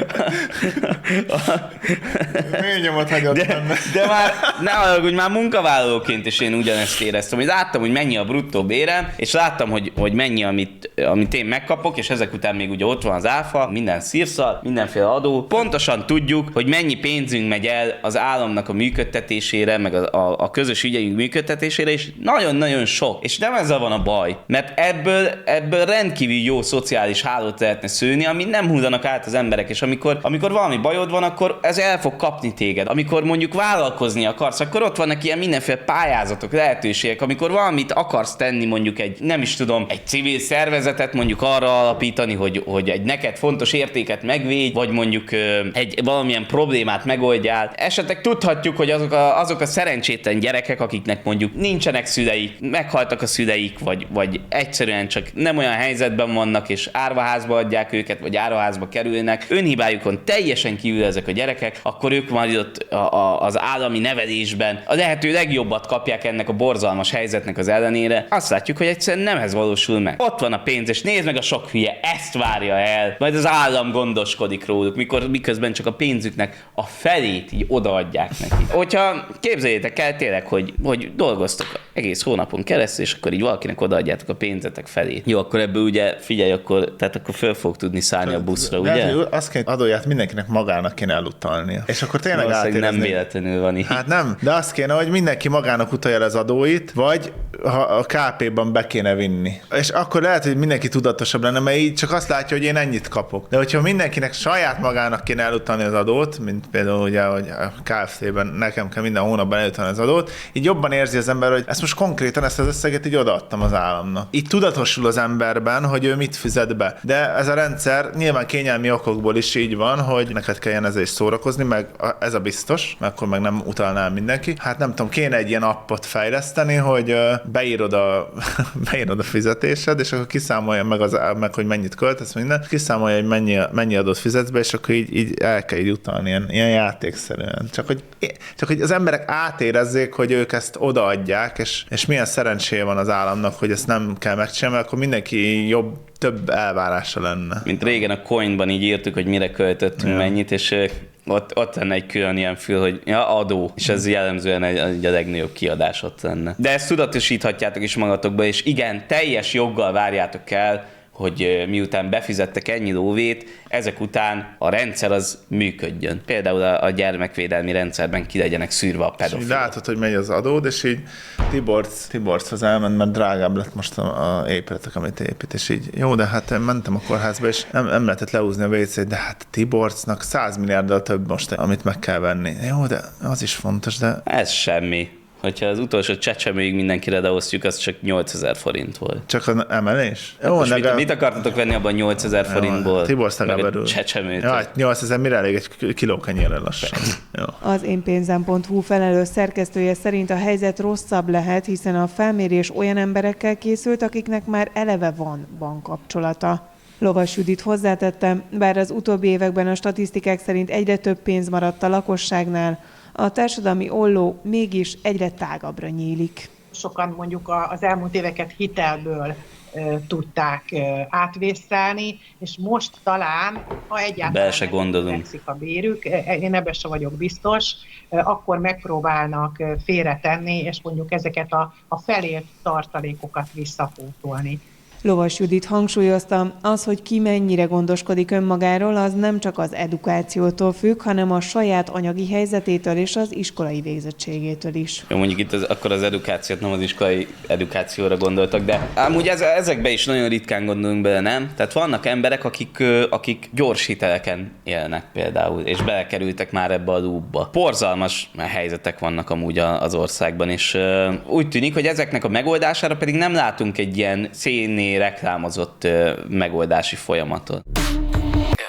Milyen nyomot hagyott de, benne? de már, ne hallgass, már munkavállalóként is én ugyanezt éreztem, hogy láttam, hogy mennyi a bruttó bérem, és láttam, hogy, hogy mennyi, amit, amit én megkapok, és ezek után még ugye ott van az áfa, minden szírszal, mindenféle adó. Pontosan tudjuk, hogy mennyi pénzünk megy el az államnak a működtetésére, meg a, a, a közös ügyeink működtetésére, és nagyon-nagyon sok. És nem ezzel van a baj, mert ebből, ebből rendkívül jó szociális hálót lehetne szőni, ami nem húzanak át az emberek, és amikor, amikor valami bajod van, akkor ez el fog kapni téged. Amikor mondjuk vállalkozni akarsz, akkor ott vannak ilyen mindenféle pályázatok, lehetőségek, amikor valamit akarsz tenni, mondjuk egy, nem is tudom, egy civil szervezetet mondjuk arra alapítani, hogy, hogy egy neked fontos értéket megvédj, vagy mondjuk egy valamilyen problémát megoldjál. Esetleg tudhatjuk, hogy azok a, azok a szerencsétlen gyerekek, akiknek mondjuk nincsenek szüleik, meghaltak a szüleik, vagy, vagy egyszerűen csak nem olyan helyzetben vannak, és árvaházba adják őket, vagy árvaházba kerülnek, önhibájukon teljesen kívül ezek a gyerekek, akkor ők majd ott a, a, az állami nevelésben a lehető legjobbat kapják ennek a borzalmas helyzetnek az ellenére. Azt látjuk, hogy egyszerűen nem ez valósul meg. Ott van a pénz, és nézd meg a sok hülye, ezt várja el, majd az állam gondoskodik róluk, mikor, miközben csak a pénzüknek a felét így odaadják neki. Hogyha képzeljétek el tényleg, hogy, hogy dolgoztok egész hónapon keresztül, és akkor így valakinek odaadjátok a pénzetek felét. Jó, akkor ebből ugye figyelj, akkor, tehát akkor föl fog tudni szállni a buszra, ugye? De azt kell, adóját mindenkinek magának kéne elutalnia. És akkor tényleg átérezni. Nem véletlenül van így. Hát nem, de azt kéne, hogy mindenki magának utalja az adóit, vagy ha a ká pé-ban be kéne vinni. És akkor lehet, hogy mindenki tudatosabb lenne, mert így csak azt látja, hogy én ennyit kapok. De hogyha mindenkinek saját magának kéne elutalni az adót, mint például ugye, hogy a ká ef té-ben nekem kell minden hónapban elutalni az adót, így jobban érzi az ember, hogy ezt most konkrétan ezt az összeget így odaadtam az államnak. Így tudatosul az emberben, hogy ő mit fizet be. De ez a rendszer nyilván kényelmi okokból is így van, hogy neked kelljen ezzel is szórakozni, meg ez a biztos, mert akkor meg nem utalnál mindenki. Hát nem tudom, kéne egy ilyen appot fejleszteni, hogy beírod a, beírod a fizetésed, és akkor kiszámolja meg, az, meg hogy mennyit költesz, minden, kiszámolja, hogy mennyi, mennyi adót fizetsz be, és akkor így, így el kell így utalni, ilyen, ilyen játékszerűen. Csak hogy, csak hogy az emberek átérezzék, hogy ők ezt odaadják, és, és milyen szerencséje van az államnak, hogy ezt nem kell megcsinálni, akkor mindenki jobb, több elvárása lenne. Mint régen a Coinban így írtuk, hogy mire költöttünk ja. mennyit, és ott, ott lenne egy külön ilyen fül, hogy ja, adó, és ez jellemzően egy, egy a legnagyobb kiadás ott lenne. De ezt tudatosíthatjátok is magatokba, és igen, teljes joggal várjátok el, hogy miután befizettek ennyi lóvét, ezek után a rendszer az működjön. Például a gyermekvédelmi rendszerben ki legyenek szűrve a pedofilok. Látod, hogy megy az adód, és így Tiborc, Tiborchoz elment, mert drágább lett most a, a épületek, amit épít, és így jó, de hát mentem a kórházba, és nem, nem lehetett leúzni a vé cét, de hát Tiborcnak száz milliárddal több most, amit meg kell venni. Jó, de az is fontos, de... Ez semmi. Hogyha az utolsó csecsemőig mindenkire leosztjuk, az csak nyolcezer forint volt. Csak az emelés? Jó, most mit, mit akartatok venni abban nyolcezer forintból? Tiborc legalább csecsemőt. Ja, nyolcezer mire elég egy kiló kenyérre lassan. Jó. Az énpénzem pont hú felelős szerkesztője szerint a helyzet rosszabb lehet, hiszen a felmérés olyan emberekkel készült, akiknek már eleve van bankkapcsolata. Lovas Judit hozzátette, bár az utóbbi években a statisztikák szerint egyre több pénz maradt a lakosságnál, a társadalmi olló mégis egyre tágabbra nyílik. Sokan mondjuk az elmúlt éveket hitelből e, tudták e, átvészelni, és most talán, ha egyáltalán növekszik a bérük, én ebben sem vagyok biztos, e, akkor megpróbálnak félretenni, és mondjuk ezeket a, a felért tartalékokat visszapótolni. Lovas Judit hangsúlyozta, az, hogy ki mennyire gondoskodik önmagáról, az nem csak az edukációtól függ, hanem a saját anyagi helyzetétől és az iskolai végzettségétől is. Jó, mondjuk itt az, akkor az edukációt nem az iskolai edukációra gondoltak, de amúgy ez, ezekbe is nagyon ritkán gondolunk bele, nem? Tehát vannak emberek, akik, akik gyors hiteleken élnek például, és belekerültek már ebbe a loopba. Porzalmas helyzetek vannak amúgy az országban, és úgy tűnik, hogy ezeknek a megoldására pedig nem látunk egy ilyen szénné reklámozott uh, megoldási folyamatot.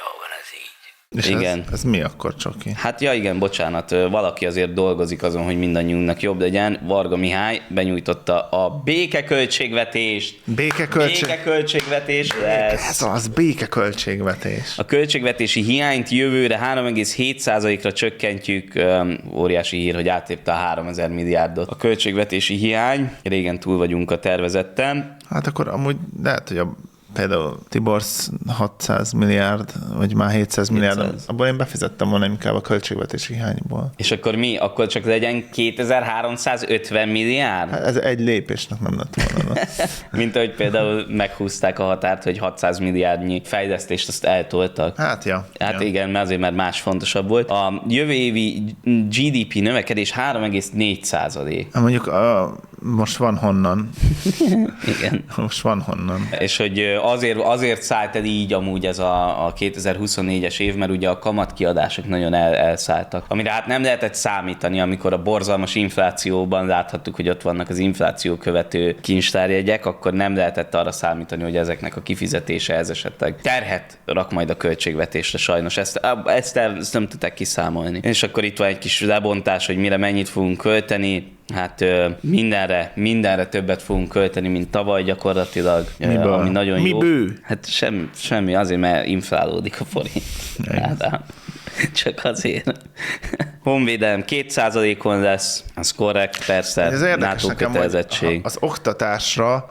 És igen. Ez, ez mi akkor, Csoki? Hát ja igen, bocsánat, valaki azért dolgozik azon, hogy mindannyiunknak jobb legyen. Varga Mihály benyújtotta a békeköltségvetést. Békeköltség... Békeköltségvetés lesz. Ez az, békeköltségvetés. A költségvetési hiányt jövőre három egész hét százalékra csökkentjük. Óriási hír, hogy átlépte a háromezer milliárdot. A költségvetési hiány, régen túl vagyunk a tervezetten. Hát akkor amúgy lehet, hogy a például Tiborsz hatszáz milliárd, vagy már hétszáz milliárd, hétszáz. abból én befizettem volna inkább a költségvetési hiányból. És akkor mi? Akkor csak legyen kétezer-háromszázötven milliárd? Hát ez egy lépésnek nem lett volna. Mint ahogy például meghúzták a határt, hogy hatszáz milliárdnyi fejlesztést azt eltoltak. Hát ja. Hát ja. igen, mert azért már más fontosabb volt. A jövő évi gé dé pé növekedés három egész négy százalék. Mondjuk a, most van honnan. Igen. Most van honnan. És hogy azért, azért szállt el így amúgy ez a, a kétezer-huszonnégyes év, mert ugye a kamatkiadások nagyon el, elszálltak. Amire hát nem lehetett számítani, amikor a borzalmas inflációban láthattuk, hogy ott vannak az infláció követő kincstárjegyek, akkor nem lehetett arra számítani, hogy ezeknek a kifizetése ez esetleg terhet rak majd a költségvetésre sajnos. Ezt, ezt, ezt nem tudták kiszámolni. És akkor itt van egy kis lebontás, hogy mire mennyit fogunk költeni. Hát mindenre, mindenre többet fogunk költeni, mint tavaly gyakorlatilag. Miből? Ami nagyon Mi jó. bő? Hát semmi, semmi, azért, mert inflálódik a forint. Hát, csak azért. Honvédelem két százalékon lesz, az korrekt, persze, Ez érdekes NATO nekem, kötelezettség. az oktatásra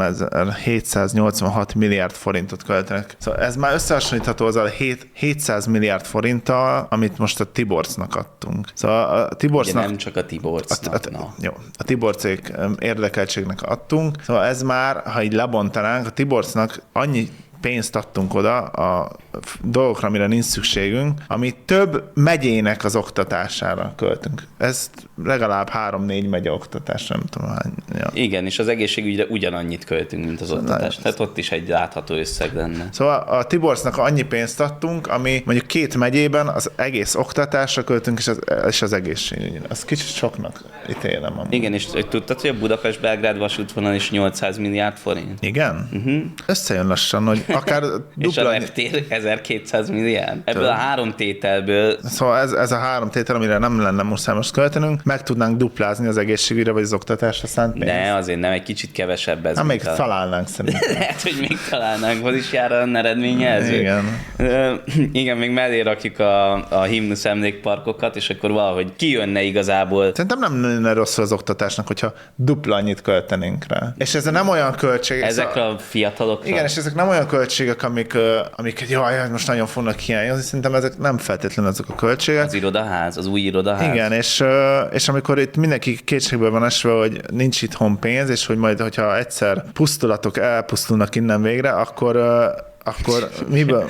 háromezer-hétszáznyolcvanhat milliárd forintot költenek. Szóval ez már összehasonlítható azzal hétszáz milliárd forinttal, amit most a Tiborcnak adtunk. Szóval a Tiborcnak... Ugye nem csak a Tiborcnak. A, a, jó, a Tiborcék érdekeltségnek adtunk. Szóval ez már, ha így lebontanánk, a Tiborcnak annyi pénzt adtunk oda a dolgokra, amire nincs szükségünk, ami több megyének az oktatására költünk. Ezt legalább három-négy megye oktatásra, nem tudom hány. Ja. Igen, és az egészségügyre ugyanannyit költünk, mint az oktatás. Tehát ott is egy látható összeg lenne. Szóval a Tiborcnak annyi pénzt adtunk, ami mondjuk két megyében az egész oktatásra költünk, és az, és az egészségügyre. Az kicsit soknak ítélem. Amúgy. Igen, és tudtad, hogy a Budapest-Belgrád vasútvonal is nyolcszáz milliárd forint? Igen? Uh-huh. Összejön lassan, hogy akár dupla... És a reptér ezerkétszáz milliárd. Ebből a három tételből... Szóval ez, ez a három tétel, amire nem lenne muszáj most költenünk, meg tudnánk duplázni az egészségügyre vagy az oktatásra szánt pénzt. Ne, azért nem, egy kicsit kevesebb ez. Hát még a... találnánk szerintem. Lehet, hogy még találnánk, hogy is jár a eredményjelző. Igen. Uh, igen, még mellé rakjuk a, a himnusz emlékparkokat, és akkor valahogy kijönne igazából. Szerintem nem lenne rossz az oktatásnak, hogyha dupla annyit költenénk rá. És ez nem olyan költség. Ezekre a fiatalokra? Igen, és ezek nem olyan költségek, amik, amik jaj, most nagyon fognak hiányozni. Szerintem ezek nem feltétlenül azok a költségek. Az irodaház, az új irodaház. Igen, és, és amikor itt mindenki kétségből van esve, hogy nincs itthon pénz, és hogy majd, hogyha egyszer pusztulatok elpusztulnak innen végre, akkor akkor miből?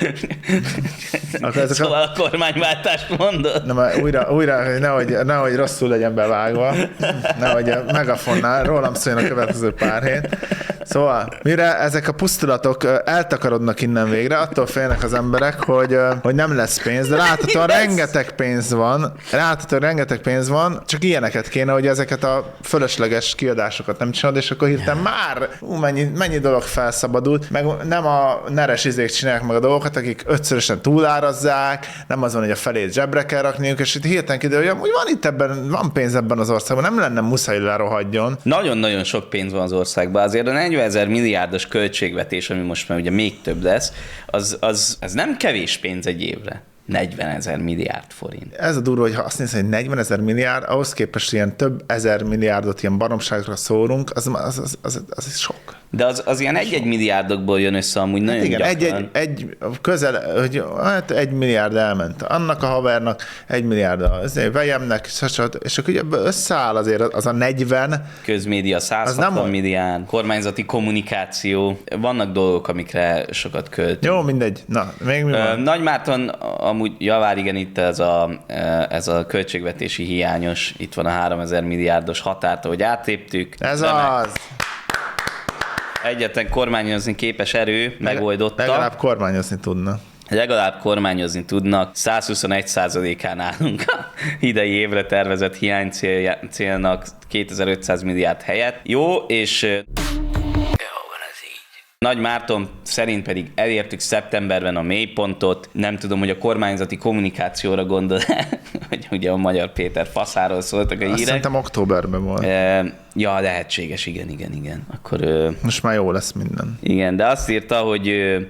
Akkor szóval a... a kormányváltást mondod? Nem, újra, újra nehogy, nehogy rosszul legyen bevágva, nehogy a megafonnál, rólam szóljon a következő pár hét. Szóval, mire ezek a pusztulatok eltakarodnak innen végre, attól félnek az emberek, hogy, hogy nem lesz pénz, de láthatóan rengeteg pénz van, láthatóan rengeteg pénz van, csak ilyeneket kéne, hogy ezeket a fölösleges kiadásokat nem csinálod, és akkor hirtelen már ú, mennyi, mennyi dolog felszabadult, meg nem a neres izék csinálják meg a dolgokat, akik ötszörösen túlárazzák, nem az van, hogy a felét zsebre kell rakniuk, és itt hirtelen kiderül, hogy van itt ebben, van pénz ebben az országban, nem lenne muszáj, hogy lerohadjon. Nagyon-nagyon sok pénz van az országban, azért a negyvenezer milliárdos költségvetés, ami most már ugye még több lesz, az, az, az nem kevés pénz egy évre. negyvenezer milliárd forint. Ez a durva, hogy ha azt nézed, hogy negyvenezer milliárd, ahhoz képest ilyen több ezer milliárdot ilyen baromságra szórunk, az, az, az, az, az is sok. De az, az ilyen egy-egy milliárdokból jön össze amúgy nagyon hát igen, gyakran. egy, egy, egy közel, hogy hát egy milliárd elment annak a havernak, egy milliárd az vejemnek, és akkor ugye összeáll azért az a negyven. Közmédia száz hatvan milliárd, kormányzati kommunikáció, vannak dolgok, amikre sokat költ. Jó, mindegy. Na, még mi van? Nagymárton amúgy, javár igen, itt ez a, ez a költségvetési hiányos, itt van a háromezer milliárdos határt, ahogy átléptük. Ez az! Egyetlen kormányozni képes erő megoldotta. Legalább kormányozni tudna. Legalább kormányozni tudnak. százhuszonegy százalékán állunk a idei évre tervezett hiány célnak kétezer-ötszáz milliárd helyett. Jó, és... Nagy Márton szerint pedig elértük szeptemberben a mélypontot. Nem tudom, hogy a kormányzati kommunikációra gondol, hogy ugye a Magyar Péter faszáról szóltak a hírek. Azt szerintem októberben volt. E, ja, lehetséges, igen, igen, igen. Akkor, ö, most már jó lesz minden. Igen, de azt írta, hogy ö,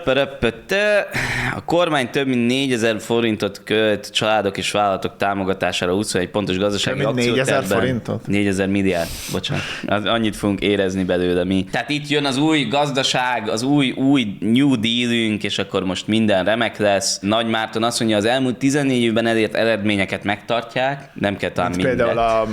a kormány több mint négyezer forintot költ családok és vállalatok támogatására huszonegy pontos gazdasági akciótervben. négyezer forintot? négyezer milliárd, bocsánat. Az, annyit fogunk érezni belőle mi. Tehát itt jön az új gazdaság, az új, új New Dealünk, és akkor most minden remek lesz. Nagy Márton azt mondja, az elmúlt tizennégy évben elért eredményeket megtartják, nem kell talán mindet. Például a...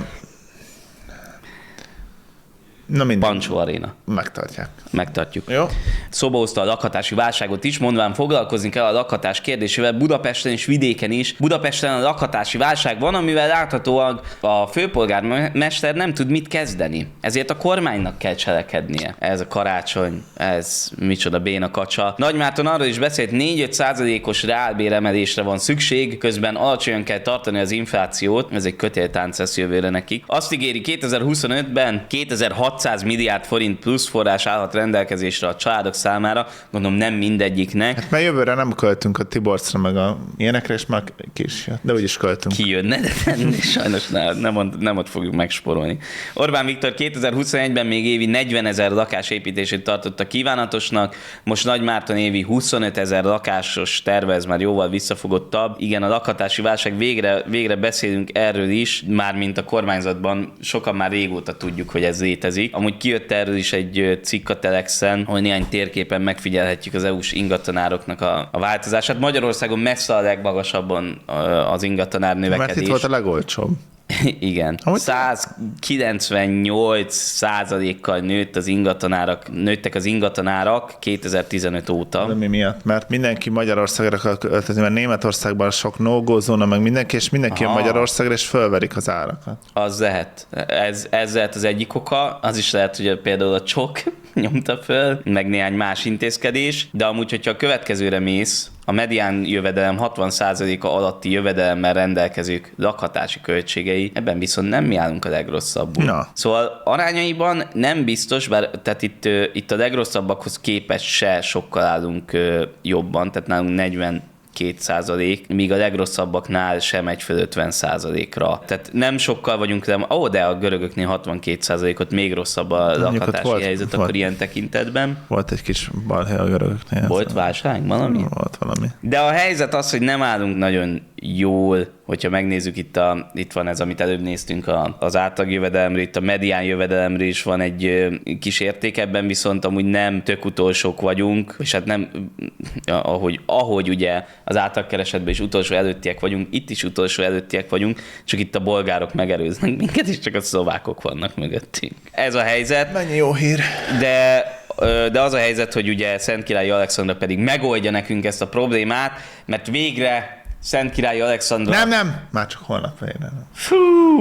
Na minden. Pancsó Aréna. Megtartják. Megtartjuk. Jó. Szóba hozta a lakhatási válságot is, mondván foglalkozni kell a lakhatás kérdésével Budapesten és vidéken is. Budapesten a lakhatási válság van, amivel láthatóan a főpolgármester nem tud mit kezdeni. Ezért a kormánynak kell cselekednie. Ez a karácsony, ez micsoda béna kacsa. Nagy Márton arról is beszélt, négy-öt százalékos reálbéremelésre van szükség, közben alacsonyan kell tartani az inflációt, ez egy kötéltánc lesz jövőre nekik. Azt ígéri kétezer-huszonötben kétezer-hatszáz milliárd forint plusz forrás állhat rendelkezésre a családok számára, gondolom nem mindegyiknek. Hát mert jövőre nem költünk a Tiborcra meg a ilyenekre, és már ki is jött, de úgyis költünk. Kijönne, de sajnos nem, nem, nem ott fogjuk megsporolni. Orbán Viktor kétezer-huszonegyben még évi negyvenezer lakás építését tartotta kívánatosnak, most Nagy Márton évi huszonötezer lakásos tervez, már jóval visszafogottabb. Igen, a lakhatási válság, végre, végre beszélünk erről is, már mint a kormányzatban, sokan már régóta tudjuk, hogy ez létezik. Amúgy kijött erről is egy cikk a Telexen, ahol néhány térképen megfigyelhetjük az é u-s ingatlanároknak a, a változását. Magyarországon messze a legmagasabban az ingatlanár növekedés. Mert itt volt a legolcsóbb. Igen. száz kilencvennyolc százalékkal nőtt az ingatlanárak, nőttek az ingatlanárak kétezer-tizenöt óta. De mi miatt? Mert mindenki Magyarországra akar költözni, mert Németországban sok no-go zóna, meg mindenki, és mindenki Aha. a Magyarországra, és fölverik az árakat. Az lehet. Ez, ez lehet az egyik oka. Az is lehet, hogy például a csok nyomta föl, meg néhány más intézkedés, de amúgy, hogyha a következőre mész, a medián jövedelem hatvan százaléka alatti jövedelemmel rendelkezők lakhatási költségei, ebben viszont nem mi állunk a legrosszabbul. Na. Szóval arányaiban nem biztos, bár tehát itt, itt a legrosszabbakhoz képest se sokkal állunk jobban, tehát nálunk negyven két százalék, míg a legrosszabbaknál sem megy föl ötven százalékra. Tehát nem sokkal vagyunk, de, ó, de a görögöknél hatvankét százalékot még rosszabb a lakhatási volt, helyzet, volt, akkor ilyen tekintetben. Volt egy kis balhely a görögöknél. Volt válság valami? Volt valami. De a helyzet az, hogy nem állunk nagyon jól, hogyha megnézzük, itt, a, itt van ez, amit előbb néztünk a, az átlagjövedelemről, itt a medián jövedelemről is van egy kis érték, ebben viszont amúgy nem tök utolsók vagyunk, és hát nem, ahogy, ahogy ugye az átlagkeresetben is utolsó előttiek vagyunk, itt is utolsó előttiek vagyunk, csak itt a bolgárok megerőznek minket, és csak a szlovákok vannak mögöttünk. Ez a helyzet. Mennyi jó hír. De De az a helyzet, hogy ugye Szentkirályi Alexandra pedig megoldja nekünk ezt a problémát, mert végre Szentkirályi Alexandra... Nem, nem! Már csak holnap végre. Fú,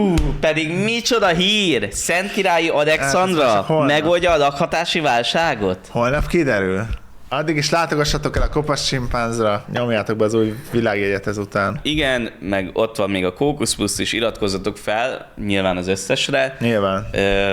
pedig micsoda hír! Szentkirályi Alexandra megoldja a lakhatási válságot? Holnap kiderül. Addig is látogassatok el a Kopasz Csimpánzra, nyomjátok be az új világjegyet ezután. Igen, meg ott van még a Kókusz Plusz is, iratkozzatok fel, nyilván az összesre. Nyilván.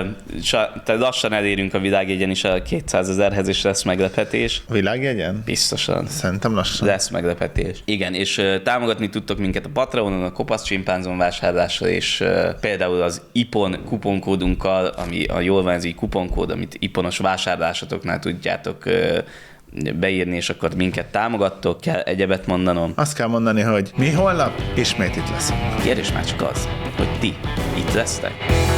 Tehát lassan elérünk a világjegyen is a kétszázezerhez, és lesz meglepetés. A világjegyen? Biztosan. Szerintem lassan. Lesz meglepetés. Igen, és támogatni tudtok minket a Patreonon, a Kopasz Csimpánzon vásárlással, és például az ipon kuponkódunkkal, ami a jól van ez így kuponkód, amit iponos vásárlásatoknál tudjátok beírni, és akkor minket támogattok, kell egyebet mondanom. Azt kell mondani, hogy mi holnap ismét itt leszünk. Kérdés már csak az, hogy ti itt lesztek.